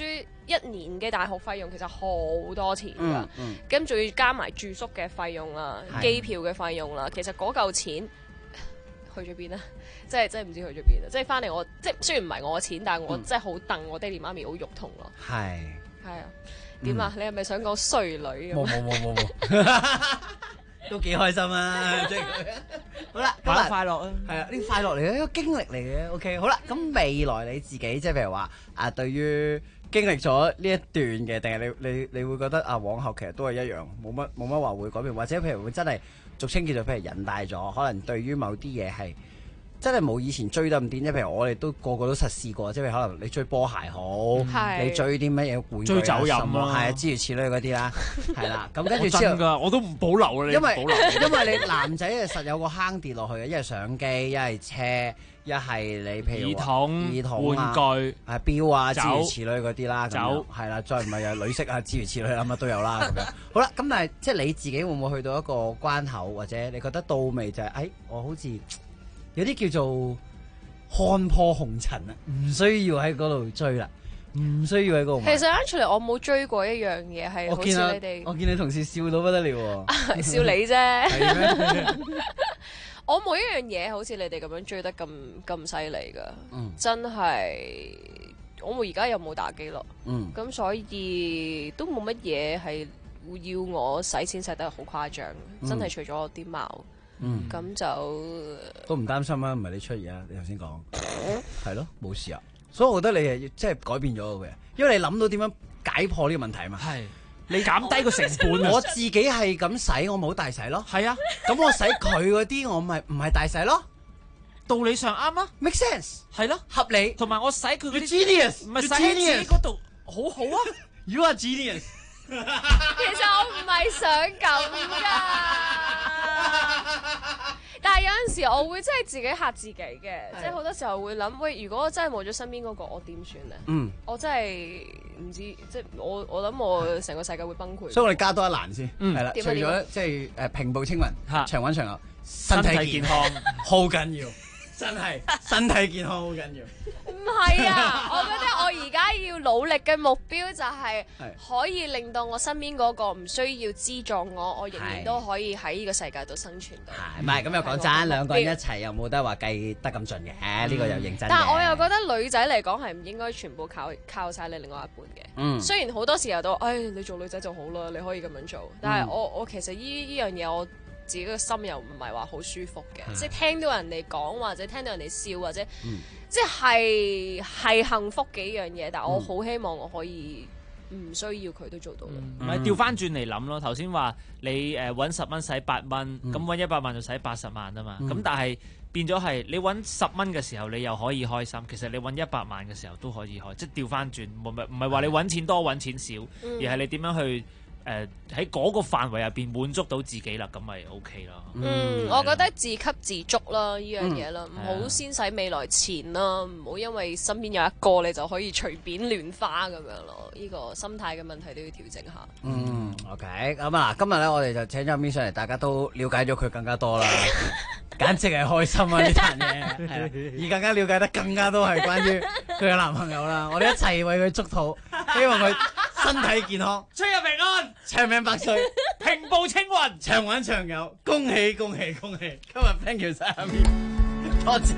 一年嘅大學費用其實好多錢㗎，咁仲要加埋住宿嘅費用啦、機票嘅費用啦，其實嗰嚿錢去咗邊啊？即係唔知去咗邊啊！即係翻嚟我即係雖然唔係我嘅錢，但係我真係好戥我爹哋媽咪好肉痛咯。係啊，點啊？你係咪想講衰女？冇， 都幾開心啊！即係好啦，今日快樂啊！ 係啊，呢個快樂嚟嘅一個經歷嚟嘅。OK， 好啦，咁未來你自己即係譬如話啊，對於經歷咗呢一段嘅，定係你會覺得啊，往後其實都係一樣，冇乜話會改變，或者譬如會真係俗稱叫做譬如人大咗，可能對於某啲嘢係真係冇以前追得咁癲，即係譬如我哋都個個都實試過，即係可能你追波鞋好，你追啲乜嘢玩具，追酒飲咯，係啊，諸如此類嗰啲啦，係啦，咁跟住之後，我都唔保留啊，因為你男仔係實有個坑跌落去嘅，一係相機，一係車，一係你譬如耳筒、玩具、錶啊，諸如此類嗰啲啦，酒係啦，再唔係有女色啊，諸如此類啦，乜都有啦咁樣。好啦，咁但係即係你自己會唔會去到一個關口，或者你覺得到未就係我好似有啲叫做看破紅塵啊，唔需要喺嗰度追啦，唔需要喺嗰度。其實啱出嚟，我冇追過一樣嘢，係好似你哋。 我見你同事笑到不得了喎， 笑你啫。我冇一樣嘢好似你哋咁樣追得咁犀利噶，真係我而家又冇打機咯，咁所以都冇乜嘢係會要我使錢使得好誇張，真係除咗我啲貓。咁就都唔擔心啊，唔係你出嘢啊，你頭先講係咯，冇事啊，所以我覺得你係即係改變咗嘅，因為你諗到點樣解破呢個問題嘛，係你減低個成本。我自己係咁使，我冇大使咯，係啊，咁我使佢嗰啲，我咪唔係大使咯，道理上啱啊 ，make sense， 係咯，合理，同埋我使佢嗰啲 genius， 唔係使喺自己嗰度，好好啊 ，you are genius。 其實我唔係想咁噶。但係有陣時我會真係自己嚇自己嘅，即係好多時候會諗，喂，如果我真係冇咗身邊嗰個，我點算咧？我真係唔知，即係我諗我成個世界會崩潰。所以我哋加多一欄先，係啦，除咗即係平步青雲、長穩長有，身體健康好緊要，真係身體健康好緊要。唔係啊，我覺得我而家要努力嘅目標就係可以令到我身邊嗰個唔需要資助我仍然都可以喺呢個世界度生存到。唔係咁又講真，兩個人一齊又冇得話計得咁盡嘅，呢個又認真。但係我又覺得女仔嚟講係唔應該全部靠晒你另外一半嘅。雖然好多時候都，你做女仔就好啦，你可以咁樣做。但係我其實呢樣嘢我自己個心又唔係話好舒服嘅，即係聽到人哋講或者聽到人哋笑或者。即係幸福嘅一樣嘢，但係我好希望我可以唔需要佢都做到咯。 唔係調翻轉嚟諗咯，頭先話你揾10蚊使8蚊，咁揾100萬就使80萬啊嘛。咁但係變咗係你揾10蚊嘅時候，你又可以開心。其實你揾100萬嘅時候都可以開，即係調翻轉，唔係話你揾錢多揾錢少，而係你點樣去喺嗰個範圍入邊滿足到自己啦，咁咪 OK 啦。 我覺得自給自足啦，呢樣嘢啦，唔好先使未來錢啦，唔好因為身邊有一個你就可以隨便亂花咁樣咯。呢個心態嘅問題都要調整下。 OK， 咁啊，今日咧我哋就請咗阿 Min 上嚟，大家都了解咗佢更加多啦，簡直係開心啊！呢壇嘢係而更加了解得更加多係關於佢嘅男朋友啦。我哋一齊為佢祝禱，希望佢身體健康， 出入平安， 長命百歲， 平步青雲， 長穩長有，恭喜恭喜恭喜！今日 thank you 晒阿 Min， 多謝。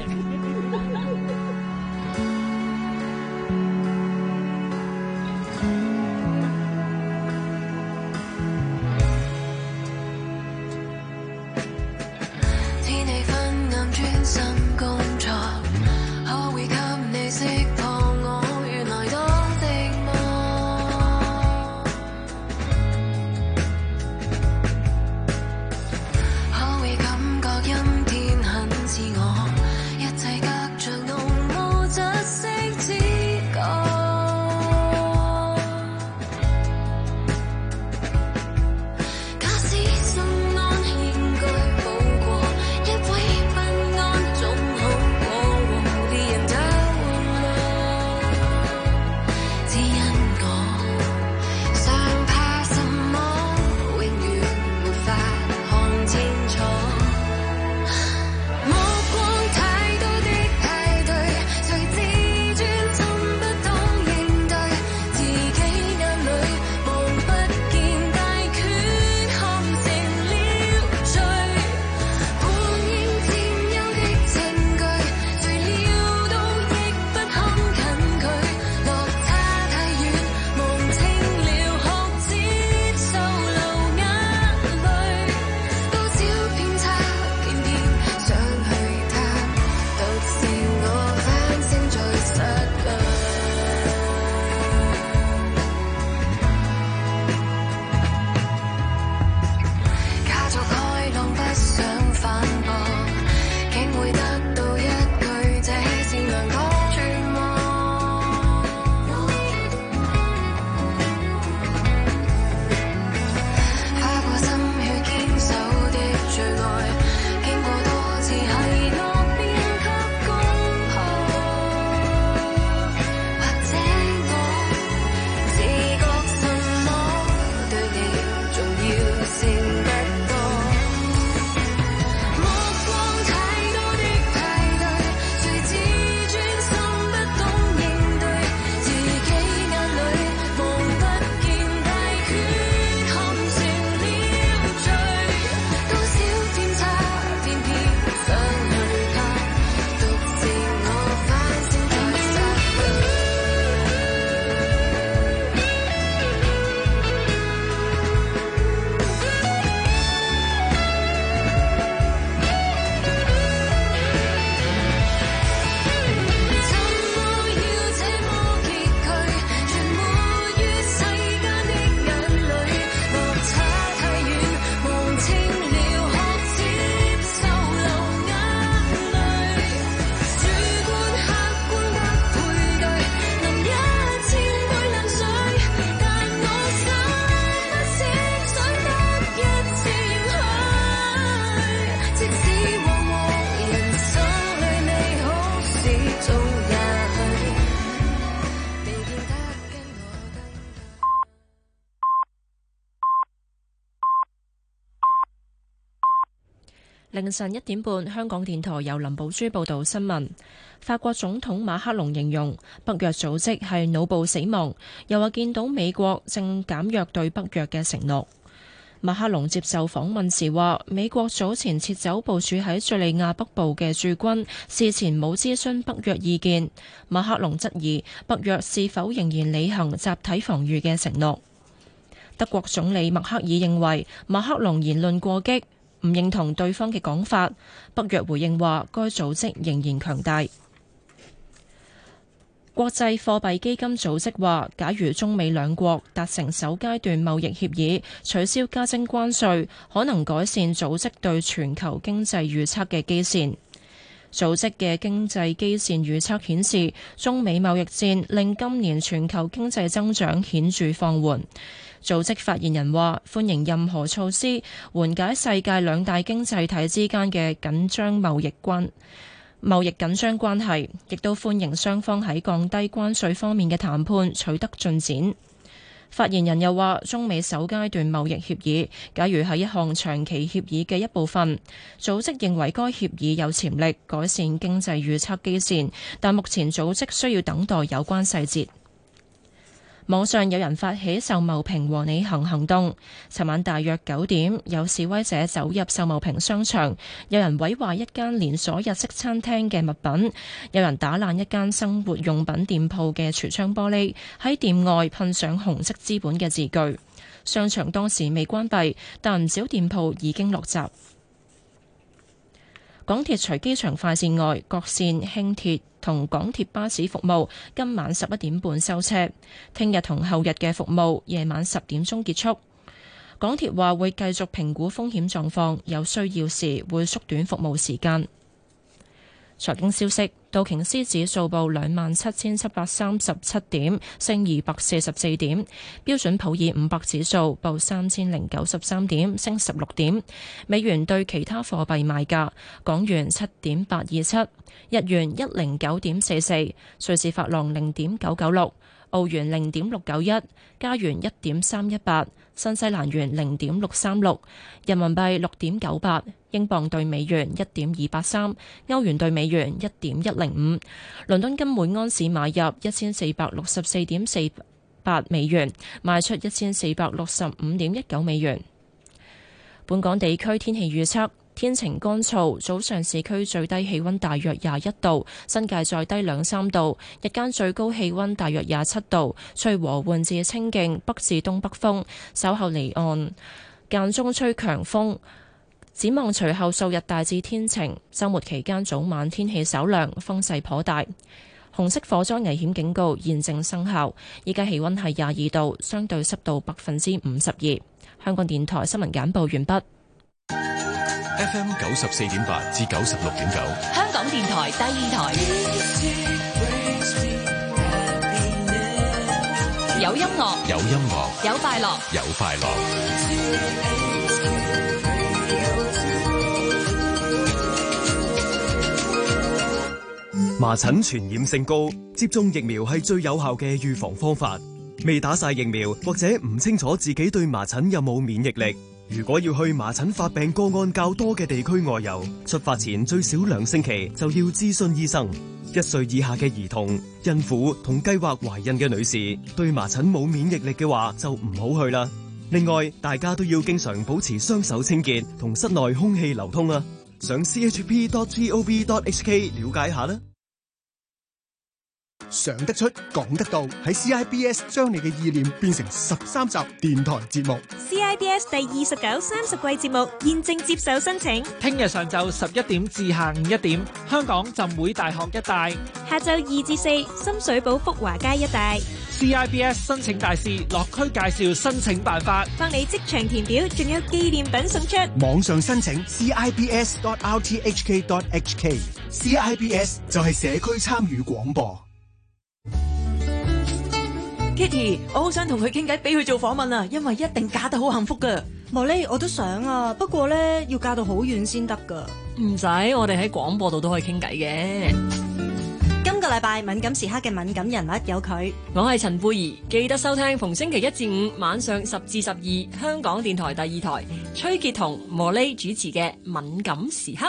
天氣昏暗，專心工作，可會給你釋放我原來多寂寞？可會感覺陰天很似我，一切隔着濃霧窒息知覺。假使心安應該好過，一位不安總好凌晨1點半，香港電台由林寶珠報道新聞。法國總統馬克龍形容北約組織係腦部死亡，又話見到美國正減弱對北約嘅承諾。馬克龍接受訪問時話，美國早前撤走部署喺敘利亞北部嘅駐軍，事前冇諮詢北約意見。馬克龍質疑北約是否仍然履行集體防禦嘅承諾。德國總理默克爾認為馬克龍言論過激，唔認同對方嘅講法。北約回應話，該組織仍然強大。國際貨幣基金組織話，假如中美兩國達成首階段貿易協議，取消加徵關稅，可能改善組織對全球經濟預測嘅基線。組織嘅經濟基線預測顯示，中美貿易戰令今年全球經濟增長顯著放緩。組織發言人話，歡迎任何措施緩解世界兩大經濟體之間嘅緊張貿易緊張關係，亦都歡迎雙方喺降低關稅方面嘅談判取得進展。發言人又話，中美首階段貿易協議假如係一項長期協議嘅一部分，組織認為該協議有潛力改善經濟預測基線，但目前組織需要等待有關細節。網上有人發起秀茂坪和你行行動，尋晚大約9點，有示威者走入秀茂坪商場，有人毀壞一間連鎖日式餐廳嘅物品，有人打爛一間生活用品店鋪嘅櫥窗玻璃，喺店外噴上紅色資本嘅字句。商場當時未關閉，但唔少店鋪已經落閘。港鐵除機場快線外，各線輕鐵同港鐵巴士服務今晚11點半收車，聽日同後日嘅服務夜晚10點鐘結束。港鐵話會繼續評估風險狀況，有需要時會縮短服務時間。財經消息，道瓊斯指數報27,737點，升244點；標準普爾500指數報3,093點，升16點。美元對其他貨幣賣價：港元7.827，日元109.44，瑞士法郎0.996，澳元0.691，加元1.318，新西蘭元0.636，人民幣6.98，英鎊對美元1.283，歐元對美元1.105。倫敦金每安士買入1464.48美元，賣出1465.19美元。本港地區天氣預測。天晴乾燥，早上市區最低氣溫大約21度，新界再低2-3度，日間最高氣溫大約27度，吹和緩至清勁北至東北風，稍後離岸間中吹強風。展望隨後數日大致天晴，週末期間早晚天氣稍涼，風勢頗大。紅色火災危險警告現正生效，依家氣溫係22度，相對濕度52%。香港電台新聞簡報完畢。 FM 94.8至96.9， 香港電台第二台，有音樂， 有音樂， 有快樂， 有快樂。 麻疹傳染性高，接種疫苗係最有效嘅預防方法。未打晒疫苗或者唔清楚自己對麻疹有冇免疫力，如果要去麻疹發病個案較多嘅地區外遊，出發前最少2星期就要諮詢醫生。1歲以下嘅兒童、孕婦同計劃懷孕嘅女士，對麻疹冇免疫力嘅話就唔好去啦。另外，大家都要經常保持雙手清潔同室內空氣流通啊。上 chp.gov.hk 了解下啦。 想得出，講得到，喺 CIBS 將你嘅意念變成13集電台節目。 CIBS 第29、30季節目現正接受申請。 聽日上晝11點至下午1點，香港浸會大學一帶； 下晝2至4，深水埗福華街一帶。 CIBS 申請大使落區介紹申請辦法， 幫你即場填表，仲有紀念品送出。 網上申請 CIBS.rthk.hk。CIBS 就係社區參與廣播。 Kitty， 我好想同佢傾偈，俾佢做訪問啊，因為一定嫁得好幸福噶。 莫莉，我都想啊，不過咧要嫁到好遠先得噶。 唔使，我哋喺廣播度都可以傾偈嘅。 今個禮拜敏感時刻嘅敏感人物有佢。 我係陳貝兒，記得收聽逢星期一至五晚上10至12香港電台第2台崔潔彤、莫莉主持嘅敏感時刻。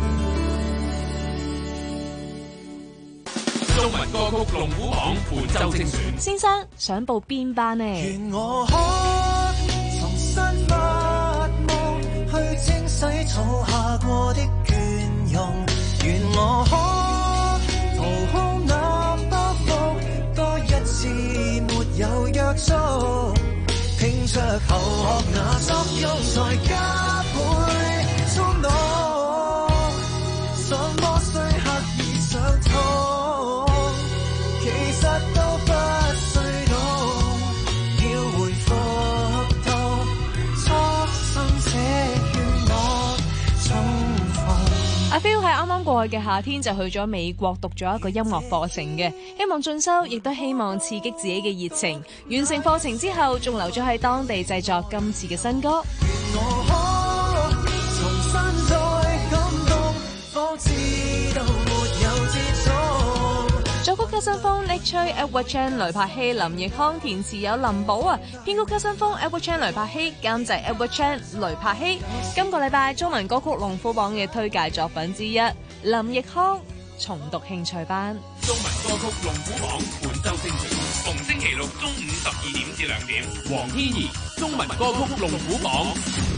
中文歌曲龍虎榜本周精選。 先生想報邊班呢？ 願我可重新抹望，去清洗儲下過的倦容。願我可掏空那包袱，多一次沒有約束，拼着求學那作用才加倍衝動。什麼需刻意想通？其實都不需懂，要回復到初心這願我重逢。 阿 Phil 喺啱啱過去嘅夏天就去咗美國讀咗一個音樂課程嘅，希望進修，亦都希望刺激自己嘅熱情。完成課程之後，仲留咗喺當地製作今次嘅新歌。 我可重新再感動，方知道沒有節奏。 作曲加新風 Nick 吹 Edward Chan 雷柏希林奕匡填詞有林寶啊，編曲加新風 Edward Chan 雷柏希監製 Edward Chan 雷柏希。今個禮拜中文歌曲龍虎榜嘅推介作品之一，林奕匡重讀興趣班。 中文歌曲龍虎榜本周精選，逢星期六中午12點至2點。黃天怡中文歌曲龍虎榜。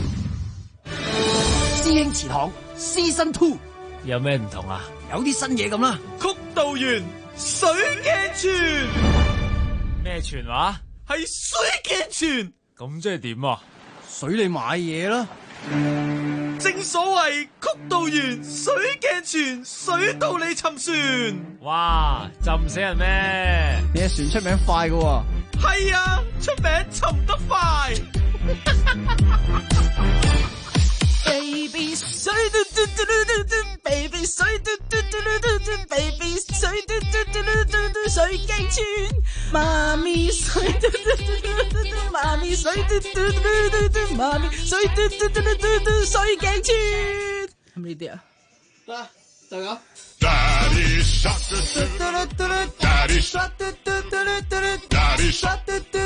師兄祠堂 Season 2 有咩唔同啊？ 有啲新嘢咁啦。 曲道員水鏡泉咩泉話？ 係水鏡泉。 咁即係點啊？ 水你買嘢啦。 正所謂曲道員水鏡泉，水到你沉船。 哇，浸唔死人咩？ 你隻船出名快㗎喎。 係啊，出名沉得快。Baby 水嘟嘟嘟嘟嘟 ，Baby 水嘟嘟嘟嘟嘟 ，Baby 水嘟嘟嘟嘟嘟嘟，水鏡泉，媽咪水嘟嘟嘟嘟嘟，媽咪水嘟嘟嘟嘟嘟，媽咪水嘟嘟嘟嘟嘟，水鏡泉。係咪呢啲啊？得，就咁。Daddy shark, Daddy shark, Daddy shark,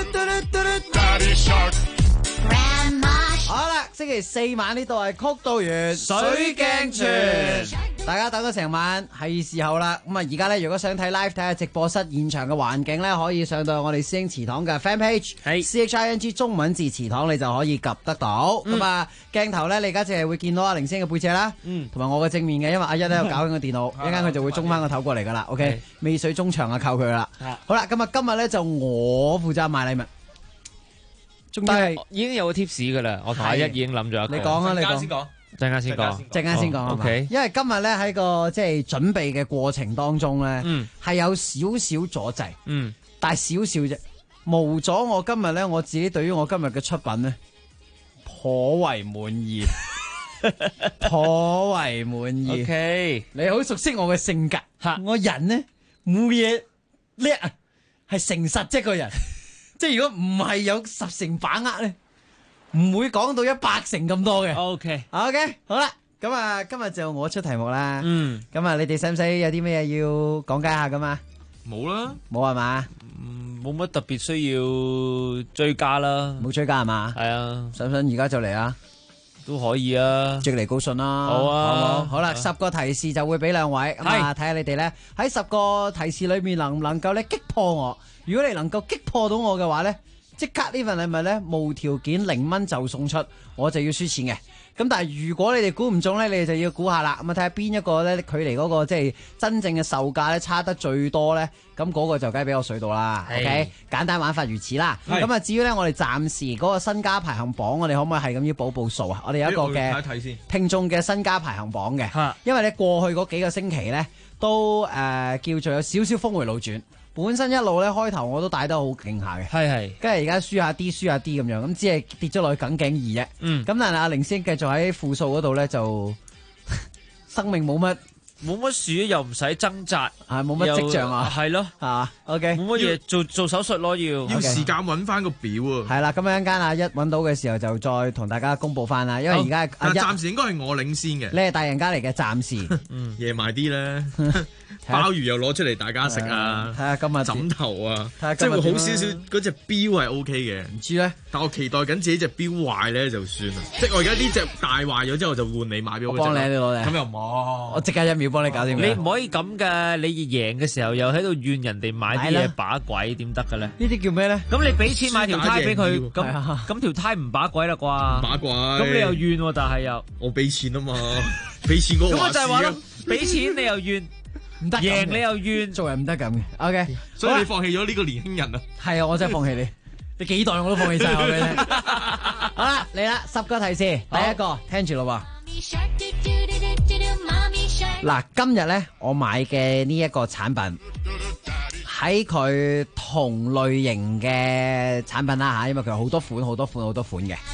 Daddy shark。 好啦，星期4晚呢度係曲道員水鏡泉，大家等咗成晚，係時候啦。咁啊，而家咧如果想睇 live 睇下直播室現場嘅環境咧，可以上到我哋師兄祠堂嘅 fan page， CHING 中文字祠堂，你就可以及得到。咁啊，鏡頭咧你而家淨係會見到阿凌星嘅背脊啦，同埋我嘅正面嘅，因為阿一咧搞緊個電腦，一陣間佢就會中翻個頭過嚟噶啦。OK， 尾水中場啊，靠佢啦。好啦，咁啊今日咧就我負責買禮物。 但係已經有個 tips 噶啦，我同阿一已經諗咗一個。 你講啊，你講。 陣間先講。 陣間先講。OK。因為今日咧喺個即係準備嘅過程當中咧，係有少少阻滯。但係少少啫，無阻我今日咧我自己對於我今日嘅出品咧，頗為滿意。頗為滿意。 OK。 你好熟悉我嘅性格，我人咧冇嘢叻啊，係誠實啫個人。即係如果唔係有10成把握咧，唔會講到100成咁多嘅。 OK， 好啦，咁啊，今日就我出題目啦。咁啊，你哋使唔使有啲咩嘢要講解下噶嘛？ 冇啦， 冇係嘛？ 冇乜特別需要追加啦。 冇追加係嘛？ 係啊， 想唔想而家就嚟啊？ 都可以啊， 即嚟高訊啦。 好啊， 好啦，10個提示就會俾2位，咁啊，睇下你哋咧喺10個提示裏面能唔能夠咧擊破我。如果你能夠擊破到我嘅話咧，即刻呢份禮物咧無條件0蚊就送出，我就要輸錢嘅。咁但係如果你哋估唔中咧，你哋就要估下啦。咁啊睇下邊一個咧距離嗰個即係真正嘅售價咧差得最多咧，咁嗰個就梗係俾我水到啦。OK， 簡單玩法如此啦。咁啊至於咧我哋暫時嗰個身家排行榜，我哋可唔可以係咁要報數啊？我哋有一個嘅聽眾嘅身家排行榜嘅，因為咧過去嗰幾個星期咧都叫做有少少峰回路轉。本身一路咧開頭我都帶得好勁下嘅，跟住而家輸下啲咁樣，咁只係跌咗落去耿耿二啫。咁但係阿凌先繼續喺負數嗰度咧就生命冇乜樹，又唔使掙扎， 冇乜跡象啊， 係咯， 係 OK， 冇乜嘢做手術咯，要時間揾翻個表啊。 係啦，咁樣間阿一揾到嘅時候就再同大家公佈翻啦，因為而家暫時應該係我領先嘅， 你係大贏家嚟嘅，暫時夜埋啲咧。 鮑魚又攞出嚟大家食啊， 睇下今日枕頭啊，即係睇下今日會好少少。嗰隻錶係 OK 嘅， 唔知咧， 但我期待緊自己隻錶壞咧就算啦。即係我而家呢隻大壞咗之後就換你買錶。 我幫你攞嚟， 咁又冇， 我即刻1秒幫你搞掂。 你唔可以咁㗎，你贏嘅時候又喺度怨人哋買啲嘢把鬼，點得嘅咧？ 呢啲叫咩咧？ 咁你俾錢買條呔俾佢，咁條呔唔把鬼啦啩？ 把鬼。 咁你又怨喎，但係又我俾錢啊嘛，俾錢嗰個話事啊。 咁我就係話咯，俾錢你又怨。 唔得， 贏你又怨， 做人唔得咁嘅。OK， 所以你放棄咗呢個年輕人啊？ 係啊，我真係放棄你。你幾代我都放棄晒我俾你。好啦，嚟啦，10個提示，第一個聽住咯喎。嗱，今日咧我買嘅呢一個產品，喺佢同類型嘅產品啦吓，因為佢有好多款嘅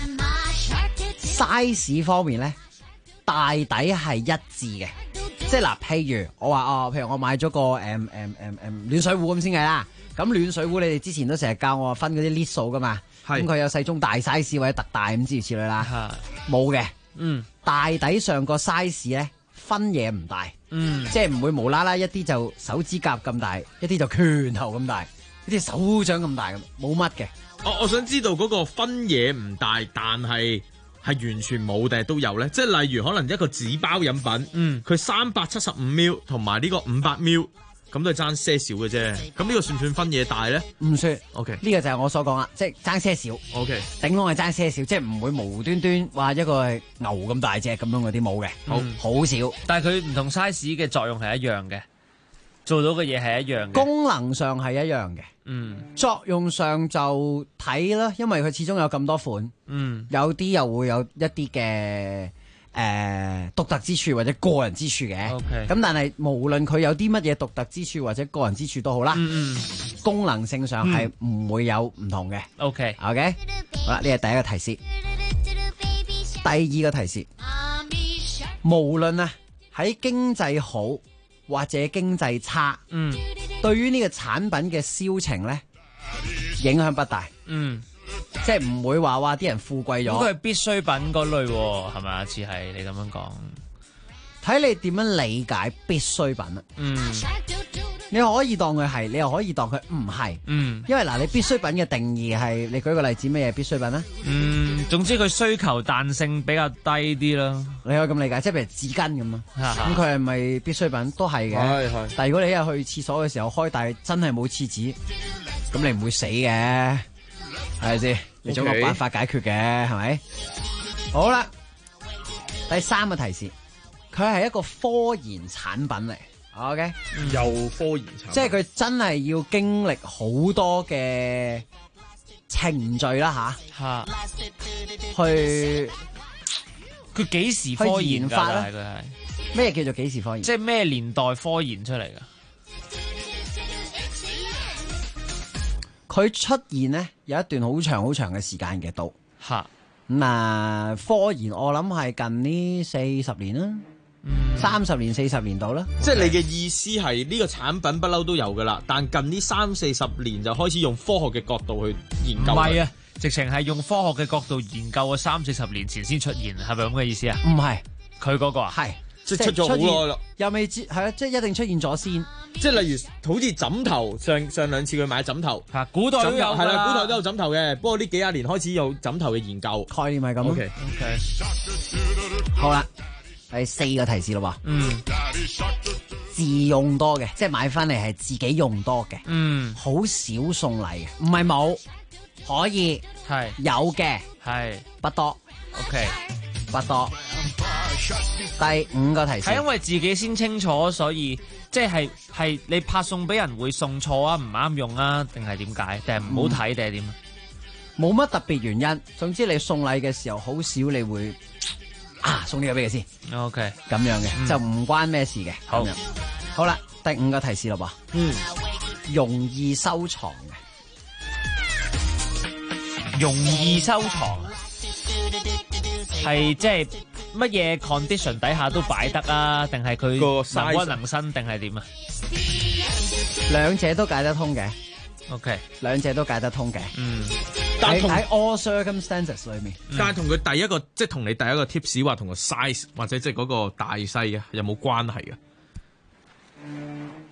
size 方面咧，大抵係一致嘅。即係嗱，譬如我話譬如我買咗個暖水壺咁先計啦。咁暖水壺你哋之前都成日教我分嗰啲 lit 數噶嘛，咁佢有細中大 size 或者特大咁諸如此類啦。冇嘅，大抵上個 size 咧分嘢唔大，即係唔會無啦啦一啲就手指甲咁大，一啲就拳頭咁大，一啲手掌咁大咁，冇乜嘅。 我想知道嗰個分嘢唔大，但係完全冇定係都有咧？即係例如可能一個紙包飲品，佢375ml 同埋呢個500ml，咁都係爭些少嘅啫。咁呢個算唔算分嘢大咧？ 唔算。 OK， 呢個就係我所講啦，即係爭些少。 OK， 頂籠係爭些少，即係唔會無端端話一個係牛咁大隻咁樣嗰啲冇嘅，好少。 但係佢唔同 size 嘅作用係一樣嘅，做到嘅嘢係一樣嘅， 功能上係一樣嘅。作用上就睇啦，因為佢始終有咁多款，有啲又會有一啲嘅獨特之處或者個人之處嘅。咁但係無論佢有啲乜嘢獨特之處或者個人之處都好啦，功能性上係唔會有唔同嘅。OK，好啦，呢係第一個提示。第二個提示，無論啊喺經濟好或者經濟差，對於呢個產品嘅銷情咧，影響不大。即係唔會話啲人富貴咗。 咁佢係必需品嗰類喎，係咪？似係你咁樣講， 睇你點樣理解必需品啊。你可以當佢係，你又可以當佢唔係。因為嗱，你必需品嘅定義係，你舉個例子咩嘢必需品啊？ 總之佢需求彈性比較低啲啦。 你可以咁理解，即係譬如紙巾咁啊。咁佢係咪必需品？都係嘅。係。但係如果你一日去廁所嘅時候開大真係冇廁紙，咁你唔會死嘅，係咪先？你總有個辦法解決嘅，係咪？好啦，第三個提示，佢係一個科研產品嚟。OK， 又科研產品， 即係佢真係要經歷好多嘅程序啦吓，去佢幾時科研發咧？ 佢係咩叫做幾時科研？ 即係咩年代科研出嚟㗎？ 佢出現咧有一段好長嘅時間嘅都吓咁啊！科研我諗係近呢40年啦。30年40年度啦， 即係你嘅意思係呢個產品不嬲都有噶啦，但近呢30-40年就開始用科學嘅角度去研究。 唔係啊，直情係用科學嘅角度研究啊，30-40年前先出現，係咪咁嘅意思啊？ 唔係， 佢嗰個啊， 係即係出咗好耐啦， 又未知係啊，即係一定出現咗先。 即係例如好似枕頭，上兩次佢買枕頭， 古代都有係啦，古代都有枕頭嘅，不過呢幾廿年開始有枕頭嘅研究概念係咁。OK， 好啦。第4個提示咯喎，自用多嘅，即係買翻嚟係自己用多嘅，好少送禮嘅，唔係冇，可以係有嘅，係不多 ，OK， 不多。第5個提示， 係因為自己先清楚，所以即係你拍送俾人會送錯啊，唔啱用啊，定係點解？定係唔好睇定係點？ 冇乜特別原因，總之你送禮嘅時候好少你會。送呢個俾佢先 ，OK， 咁樣嘅就唔關咩事嘅。好啦，第5個提示咯噃，容易收藏嘅， 容易收藏係即係乜嘢 condition 底下都擺得啊？定係佢能屈能伸定係點啊？ 兩者都解得通嘅。 OK， 兩者都解得通嘅。但喺 all circumstances 裏面， 但係同佢第一個即係同你第一個 tips 話同個 size 或者即係嗰個大細嘅有冇關係嘅？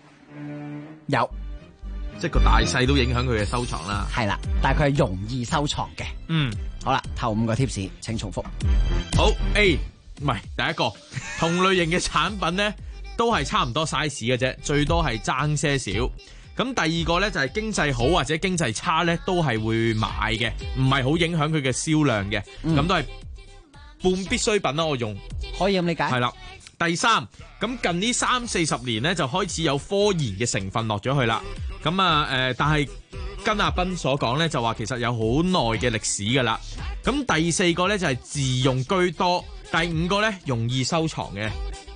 有， 即係個大細都影響佢嘅收藏啦。 係啦，但係佢係容易收藏嘅。好啦，頭5個 tips 請重複。 好 A， 唔係第一個，同類型嘅產品咧都係差唔多 size 嘅啫，最多係爭些少。咁第二個咧就係經濟好或者經濟差咧都係會買嘅，唔係好影響佢嘅銷量嘅。咁都係半必需品啦，我用可以咁理解。 係啦。第三，咁近呢30-40年咧就開始有科研嘅成分落咗去啦。咁啊但係跟阿斌所講咧就話其實有好耐嘅歷史噶啦。咁第4個咧就係自用居多，第5個咧容易收藏嘅。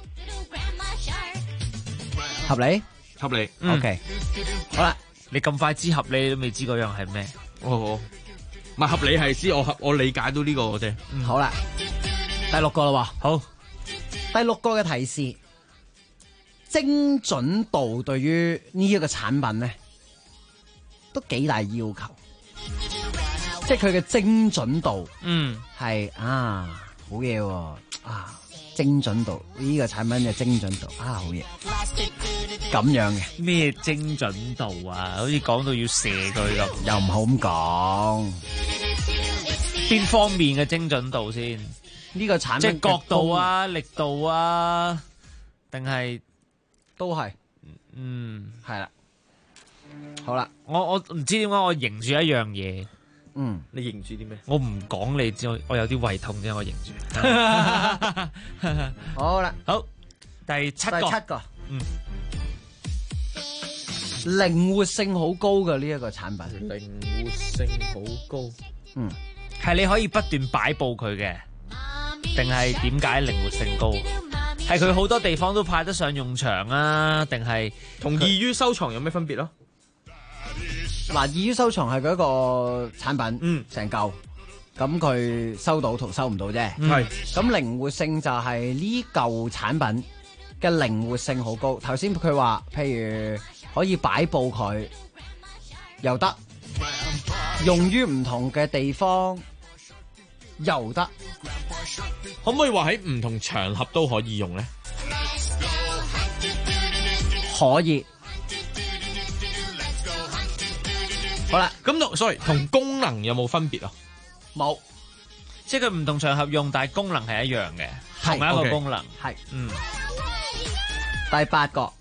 合理。 OK， 好啦， 你咁快知合理都未知嗰樣係咩？ 唔係合理係知我理解到呢個啫。 好啦，第6個啦。 好， 第6個嘅提示，精準度對於呢一個產品咧都幾大要求，即係佢嘅精準度，係好嘢喎精準度呢個產品嘅精準度好嘢，咁樣嘅咩精準度啊？好似講到要射佢咁， 又唔好咁講。 邊方面嘅精準度先？ 呢個產品即係角度啊、力度啊，定係都係？係啦。好啦， 我唔知點解我認住一樣嘢。 你認住啲咩？ 我唔講你知，我有啲胃痛啫，我認住。 好啦， 好，第7個， 靈活性好高嘅呢一個產品。 靈活性好高， 係你可以不斷擺佈佢嘅，定係點解靈活性高？係佢好多地方都派得上用場啊，定係同易於收藏有咩分別咯？ 嗱，易於收藏係佢一個產品，成嚿，咁佢收到同收唔到啫。 係， 咁靈活性就係呢嚿產品嘅靈活性好高。頭先佢話，譬如可以擺佈佢，又得，用於唔同嘅地方，又得。 可唔可以話喺唔同場合都可以用咧？ 可以。好啦， 咁同功能有冇分別啊？ 冇， 即係佢唔同場合用，但係功能係一樣嘅，同一個功能。 係，第8個，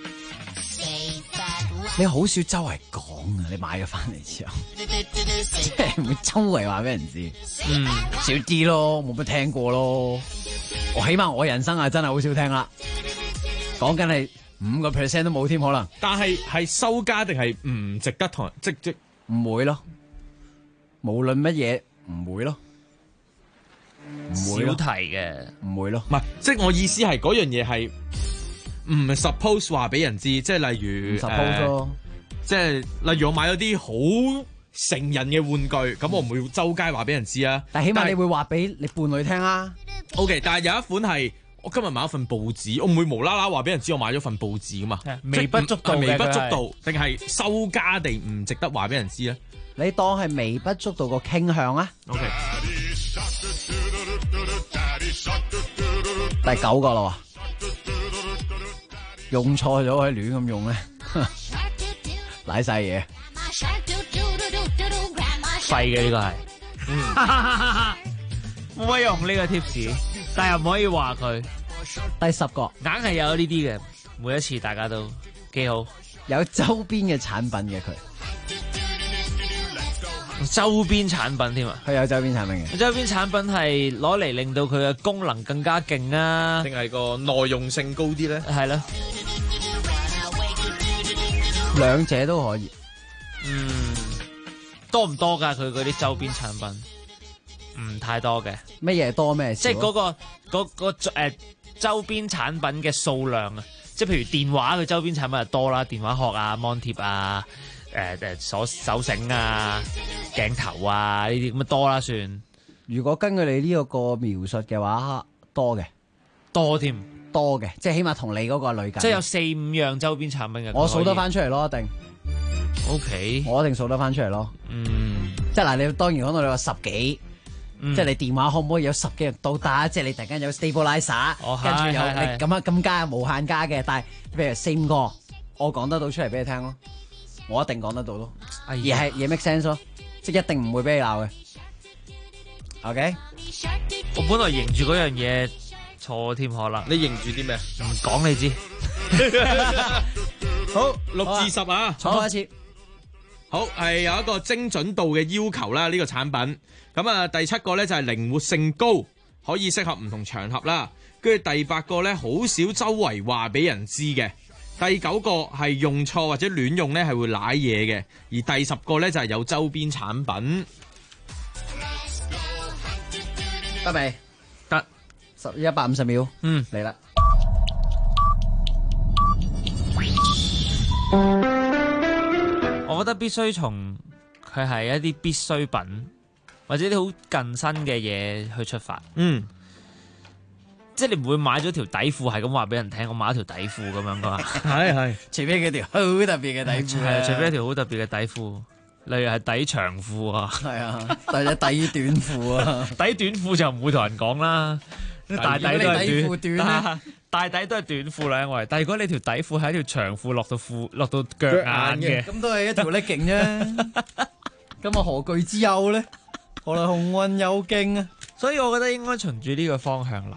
你好少周圍講啊！你買咗翻嚟之後，即係唔會周圍話俾人知。少啲咯，冇乜聽過咯。我起碼我人生真係好少聽啦。講緊係5% 都冇添，可能。 但係收家定係唔值得同即唔會咯，無論乜嘢唔會咯， 少提嘅唔會咯。 唔係，即係我意思係嗰樣嘢係唔 suppose 話俾人知，即係例如 suppose 咯， 即係例如我買咗啲好成人嘅玩具，咁我唔會周街話俾人知啊。 但起碼你會話俾你伴侶聽啊。 OK， 但係有一款係。我今日買一份報紙，我唔會無啦啦話俾人知我買咗份報紙噶嘛， 微不足道嘅， 微不足道定係收家地唔值得話俾人知咧？ 你當係微不足道個傾向啊。 OK， 第9個啦，用錯咗可以亂咁用咧，瀨晒嘢， 廢嘅呢個係，冇乜用呢個 tips。但又唔可以話佢。 第10個， 硬係有呢啲嘅，每一次大家都幾好。 有周邊嘅產品嘅佢， 周邊產品添啊！ 佢有周邊產品嘅。 周邊產品係攞嚟令到佢嘅功能更加勁啊， 定係個耐用性高啲咧？ 係咯， 兩者都可以。 多唔多㗎？佢嗰啲周邊產品？唔太多嘅， 乜嘢多咩？ 即係嗰個周邊產品嘅數量啊，即係譬如電話嘅周邊產品就多啦，電話殼啊、芒貼啊、手繩啊、鏡頭啊呢啲咁啊多啦算。 如果根據你呢個描述嘅話，多嘅， 多添， 多嘅，即係起碼同你嗰個類近。 即係有4-5樣周邊產品嘅。 我數得翻出嚟咯，一定。 OK， 我一定數得翻出嚟咯。即係嗱，你當然講到你話10幾。即係你電話可唔可以有10幾樣都得？即係你突然間有 stabilizer，跟住有你咁樣咁加無限加嘅，但係譬如4-5個我講得到出嚟俾你聽咯，我一定講得到咯，而呀係嘢 make sense 咯，即係一定唔會俾你鬧嘅。OK， 我本來認住嗰樣嘢錯添，可能你認住啲咩？ 唔講你知。 好，6至10啊， 重複一次。 好，係有一個精準度嘅要求啦，呢個產品。咁啊，第7個咧就係靈活性高，可以適合唔同場合啦。跟住第8個咧，好少周圍話俾人知嘅。第9個係用錯或者亂用咧係會舐嘢嘅。而第10個咧就係有周邊產品。 得未？ 得 150秒。嚟啦。 我覺得必須從佢係一啲必需品或者啲好近身嘅嘢去出發。即係你唔會買咗條底褲係咁話俾人聽，我買咗條底褲咁樣噶嘛？ 係， 除非佢條好特別嘅底褲， 係除非一條好特別嘅底褲，例如係底長褲啊， 係啊，或者底短褲啊， 底短褲就唔會同人講啦，大底都係短，大底都係短褲啦，因為但係如果你條底褲係一條長褲落到腳眼嘅， 咁都係一條legging啫，咁啊何懼之有咧？何來鴻運有勁啊！ 所以我覺得應該循住呢個方向諗。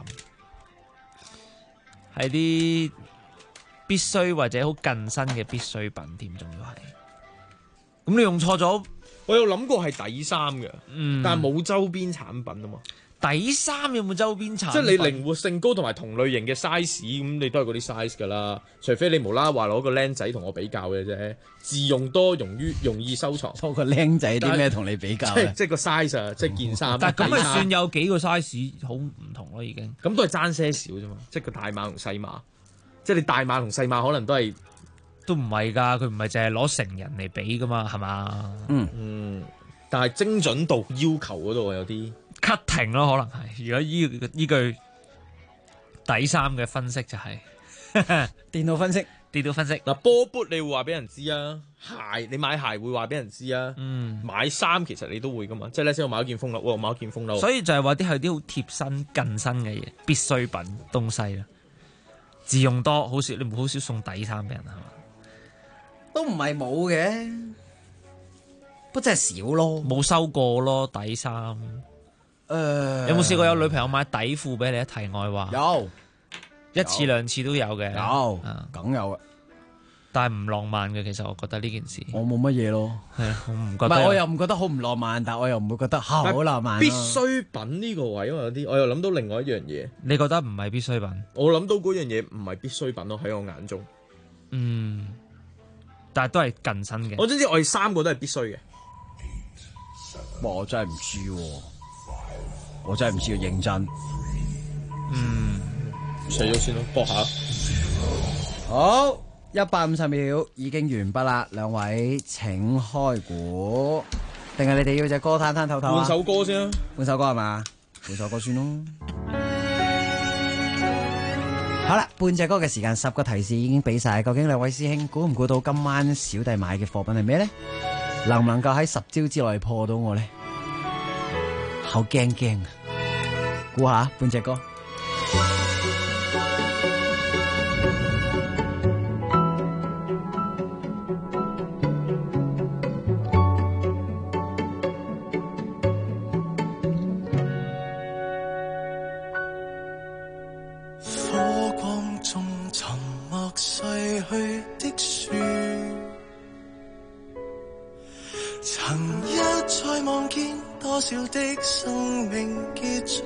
係啲必須或者好近身嘅必需品添，仲要係。咁你用錯咗， 我有諗過係底衫嘅，但係冇周邊產品啊嘛。 底衫有冇周邊產品？ 即係你靈活性高同埋同類型嘅 size， 咁你都係嗰啲 size 㗎啦。除非你無啦啦話攞個僆仔同我比較嘅啫，自用多容易收藏。 攞個僆仔啲咩同你比較即係個 size 啊，即係件衫。 但係咁咪算有幾個 size 好唔同咯，已經。 咁都係爭些少啫嘛，即係個大碼同細碼。即係你大碼同細碼可能都唔係㗎，佢唔係淨係攞成人嚟比㗎嘛，係嘛？ 但係精準度要求嗰度有啲 cutting 咯，可能係。如果依句底衫嘅分析就係、 電腦分析。 嗱，波 boot 你會話俾人知啊，鞋你買鞋會話俾人知啊，買衫其實你都會噶嘛，即係咧先我買一件風褸，我買一件風褸。 所以就係話啲係啲好貼身近身嘅嘢，必需品東西啦。自用多好少，你好少送底衫俾人係嘛？ 都唔係冇嘅，不過真係少咯， 冇收過咯底衫。有冇試過有女朋友買底褲俾你？題外話有 1次2次都有嘅， 有梗有啊， 但係唔浪漫嘅。其實我覺得呢件事我冇乜嘢咯， 係啊，我唔覺得。 我又唔覺得好唔浪漫，但我又唔會覺得好浪漫。 必需品呢個位，因為有啲我又諗到另外一樣嘢。 你覺得唔係必需品？ 我諗到嗰樣嘢唔係必需品咯，喺我眼中。 但係都係近身嘅。 我總之我哋3個都係必須嘅。 我真係唔知喎，我真係唔知要認真。 除咗先咯，搏下。 好，150秒已經完畢啦，兩位請開估，定係你哋要隻歌攤攤透透啊？ 換首歌先啊！ 換首歌係嘛？換首歌算咯。好啦，半隻歌嘅時間，10個提示已經俾晒，究竟兩位師兄估唔估到今晚小弟買嘅貨品係咩呢？能唔能夠喺10招之內破到我呢？好驚驚啊！估下半隻歌。 火光中沉默逝去的樹，曾一再望見多少的生命結束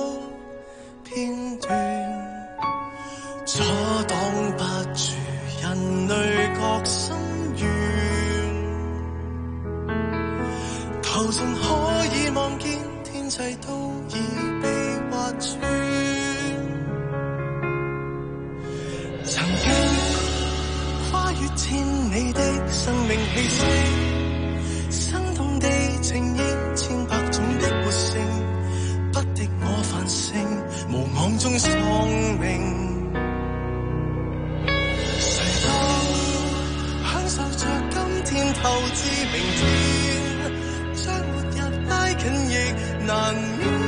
片段，阻擋不住人類各心願，頭盡可以望見天際都已被劃穿，曾經跨越千里的生命氣息，生動地呈現千百種的活性，不敵我繁盛，無望中喪命。誰都享受着今天透支明天，將末日拉近亦難免。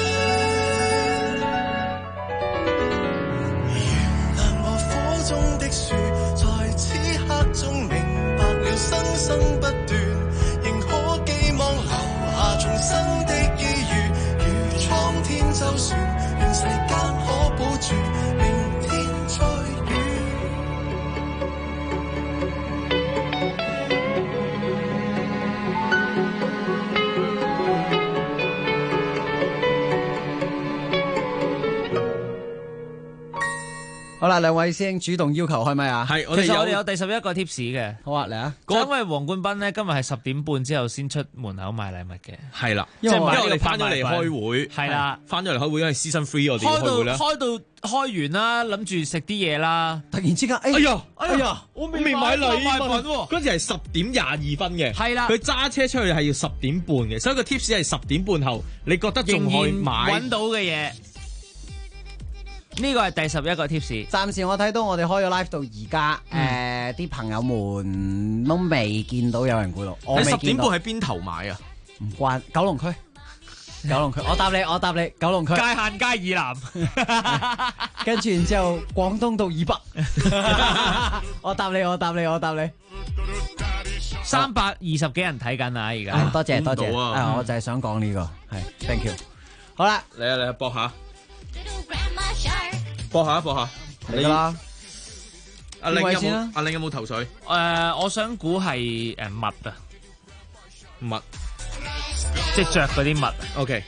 原諒我火中的好啦，兩位師兄主動要求開咪啊！ 係， 其實我哋有第11個 tips 嘅。 好啊，嚟啊！ 因為黃冠斌咧今日係10點半之後先出門口買禮物嘅。 係啦， 因為我哋翻咗嚟開會。係啦，翻咗嚟開會，因為 season 3我哋開會啦。開完啦，諗住食啲嘢啦， 突然之間，哎呀， 我未買禮物。嗰時係10點22分嘅。係啦，佢揸車出去係要10點半嘅，所以個 tips 係10點半後，你覺得仲可以買揾到嘅嘢。呢個係第11個 tips。 暫時我睇到我哋開咗 live 到而家，啲朋友們都未見到有人估到。 你10點半喺邊頭買啊？ 唔關九龍區。我答你，九龍區。 界限街以南， 跟住然之後廣東道以北。我答你。 320幾人睇緊啊！而家多謝。我就係想講呢個，係 thank you。好啦， 嚟搏下。播下， 嚟噶啦！ 阿玲有冇頭緒？ 我想估係襪啊， 襪， 即係着嗰啲襪。 OK。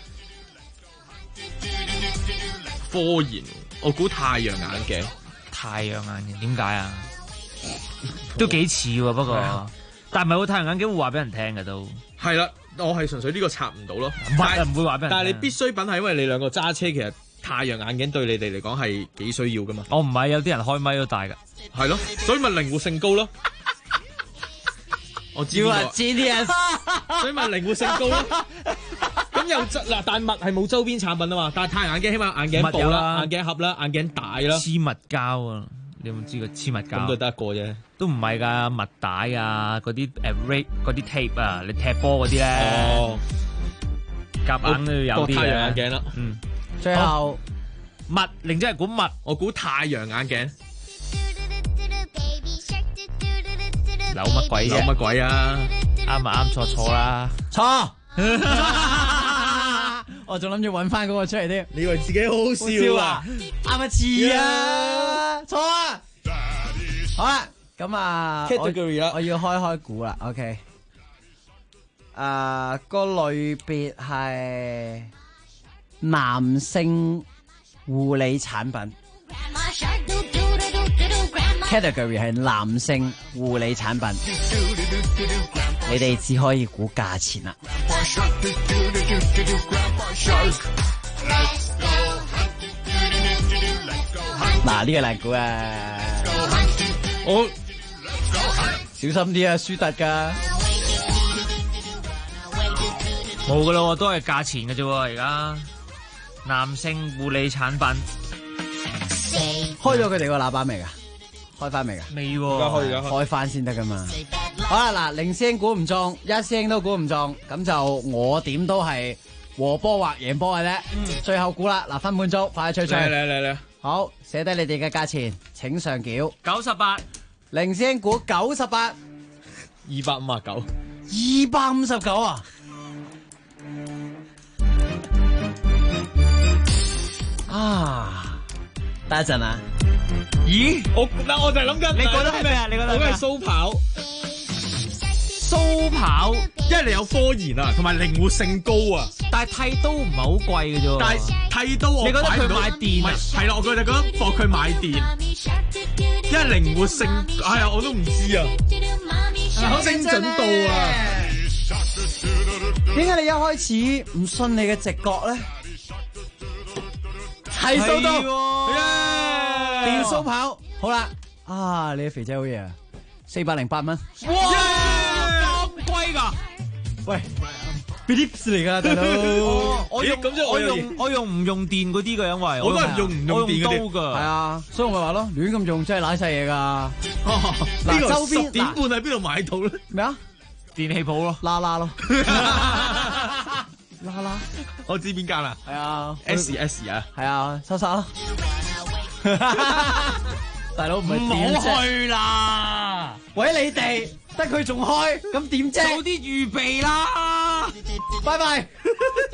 科研，我估太陽眼鏡。 太陽眼鏡點解啊？都幾似喎，不過，但係唔係太陽眼鏡會話俾人聽嘅都。 係啦，我係純粹呢個插唔到咯。 襪唔會話俾人聽。 但係你必需品係因為你兩個揸車，其實。太陽眼鏡對你哋嚟講係幾需要噶嘛？ 我唔係，有啲人開咪都戴噶。 係咯，所以咪靈活性高咯。我知啊 ，GDS， 所以咪靈活性高咯。咁又嗱，但襪係冇周邊產品啊嘛，但係太陽眼鏡起碼眼鏡布啦、眼鏡盒啦、眼鏡帶啦。 黐襪膠啊！你有冇知過黐襪膠？ 咁都得一個啫。 都唔係㗎，襪帶啊，嗰啲嗰啲 tape 啊，你踢波嗰啲咧。哦。夾硬都要有啲太陽眼鏡啦。 最後襪，玲姐係估襪， 我估太陽眼鏡。 扭乜鬼啫？ 扭乜鬼啊？ 啱咪啱，錯啦， 錯。我仲諗住揾翻嗰個出嚟添。 你以為自己好好笑啊？ 啱咪似啊？錯啊！好啦，咁啊，我要開估啦。OK。個類別係。男性護理產品 category 係男性護理產品，你哋只可以估價錢啦。嗱，呢個難估啊！ 我小心啲啊，輸突噶。 冇噶咯，都係價錢嘅啫，而家。男性護理產品開咗佢哋個喇叭未啊？開翻未啊？ 未， 開翻先得噶嘛。好啦，嗱，零師兄估唔中，一師兄都估唔中，咁就我點都係和波或贏波嘅啫。最後估啦，嗱，分半鐘，快脆脆。 嚟。 好，寫低你哋嘅價錢，請上繳。 98， 零師兄估98。 259。 259啊！等一陣啊！ 咦？我就係諗緊， 你覺得係咩啊？你覺得？ 我係蘇跑，因為你有科研啊，同埋靈活性高啊。 但係剃刀唔係好貴嘅啫。 但係剃刀我你覺得佢買電啊？ 係啦，我覺得搏佢買電，因為靈活性，哎呀，我都唔知啊，精準度啊！ 點解你一開始唔信你嘅直覺咧？係收到，電蘇跑，好啦，你嘅肥仔好嘢啊，408蚊， 哇，咁貴噶？ 喂 ，Philips 嚟噶大佬， 我用唔用電嗰啲嘅，因為我都係唔用電嗰啲， 係啊，所以我咪話咯，亂咁用真係瀨晒嘢噶。 嗱，周邊10點半喺邊度買到咧？ 咩啊？ 電器鋪咯， 啦咯。啦， 我知邊間啦， 係啊 ，S 啊， 係啊，收咯，大佬唔好去啦， 喂你哋，得佢仲開，咁點啫？ 早啲預備啦， 拜拜。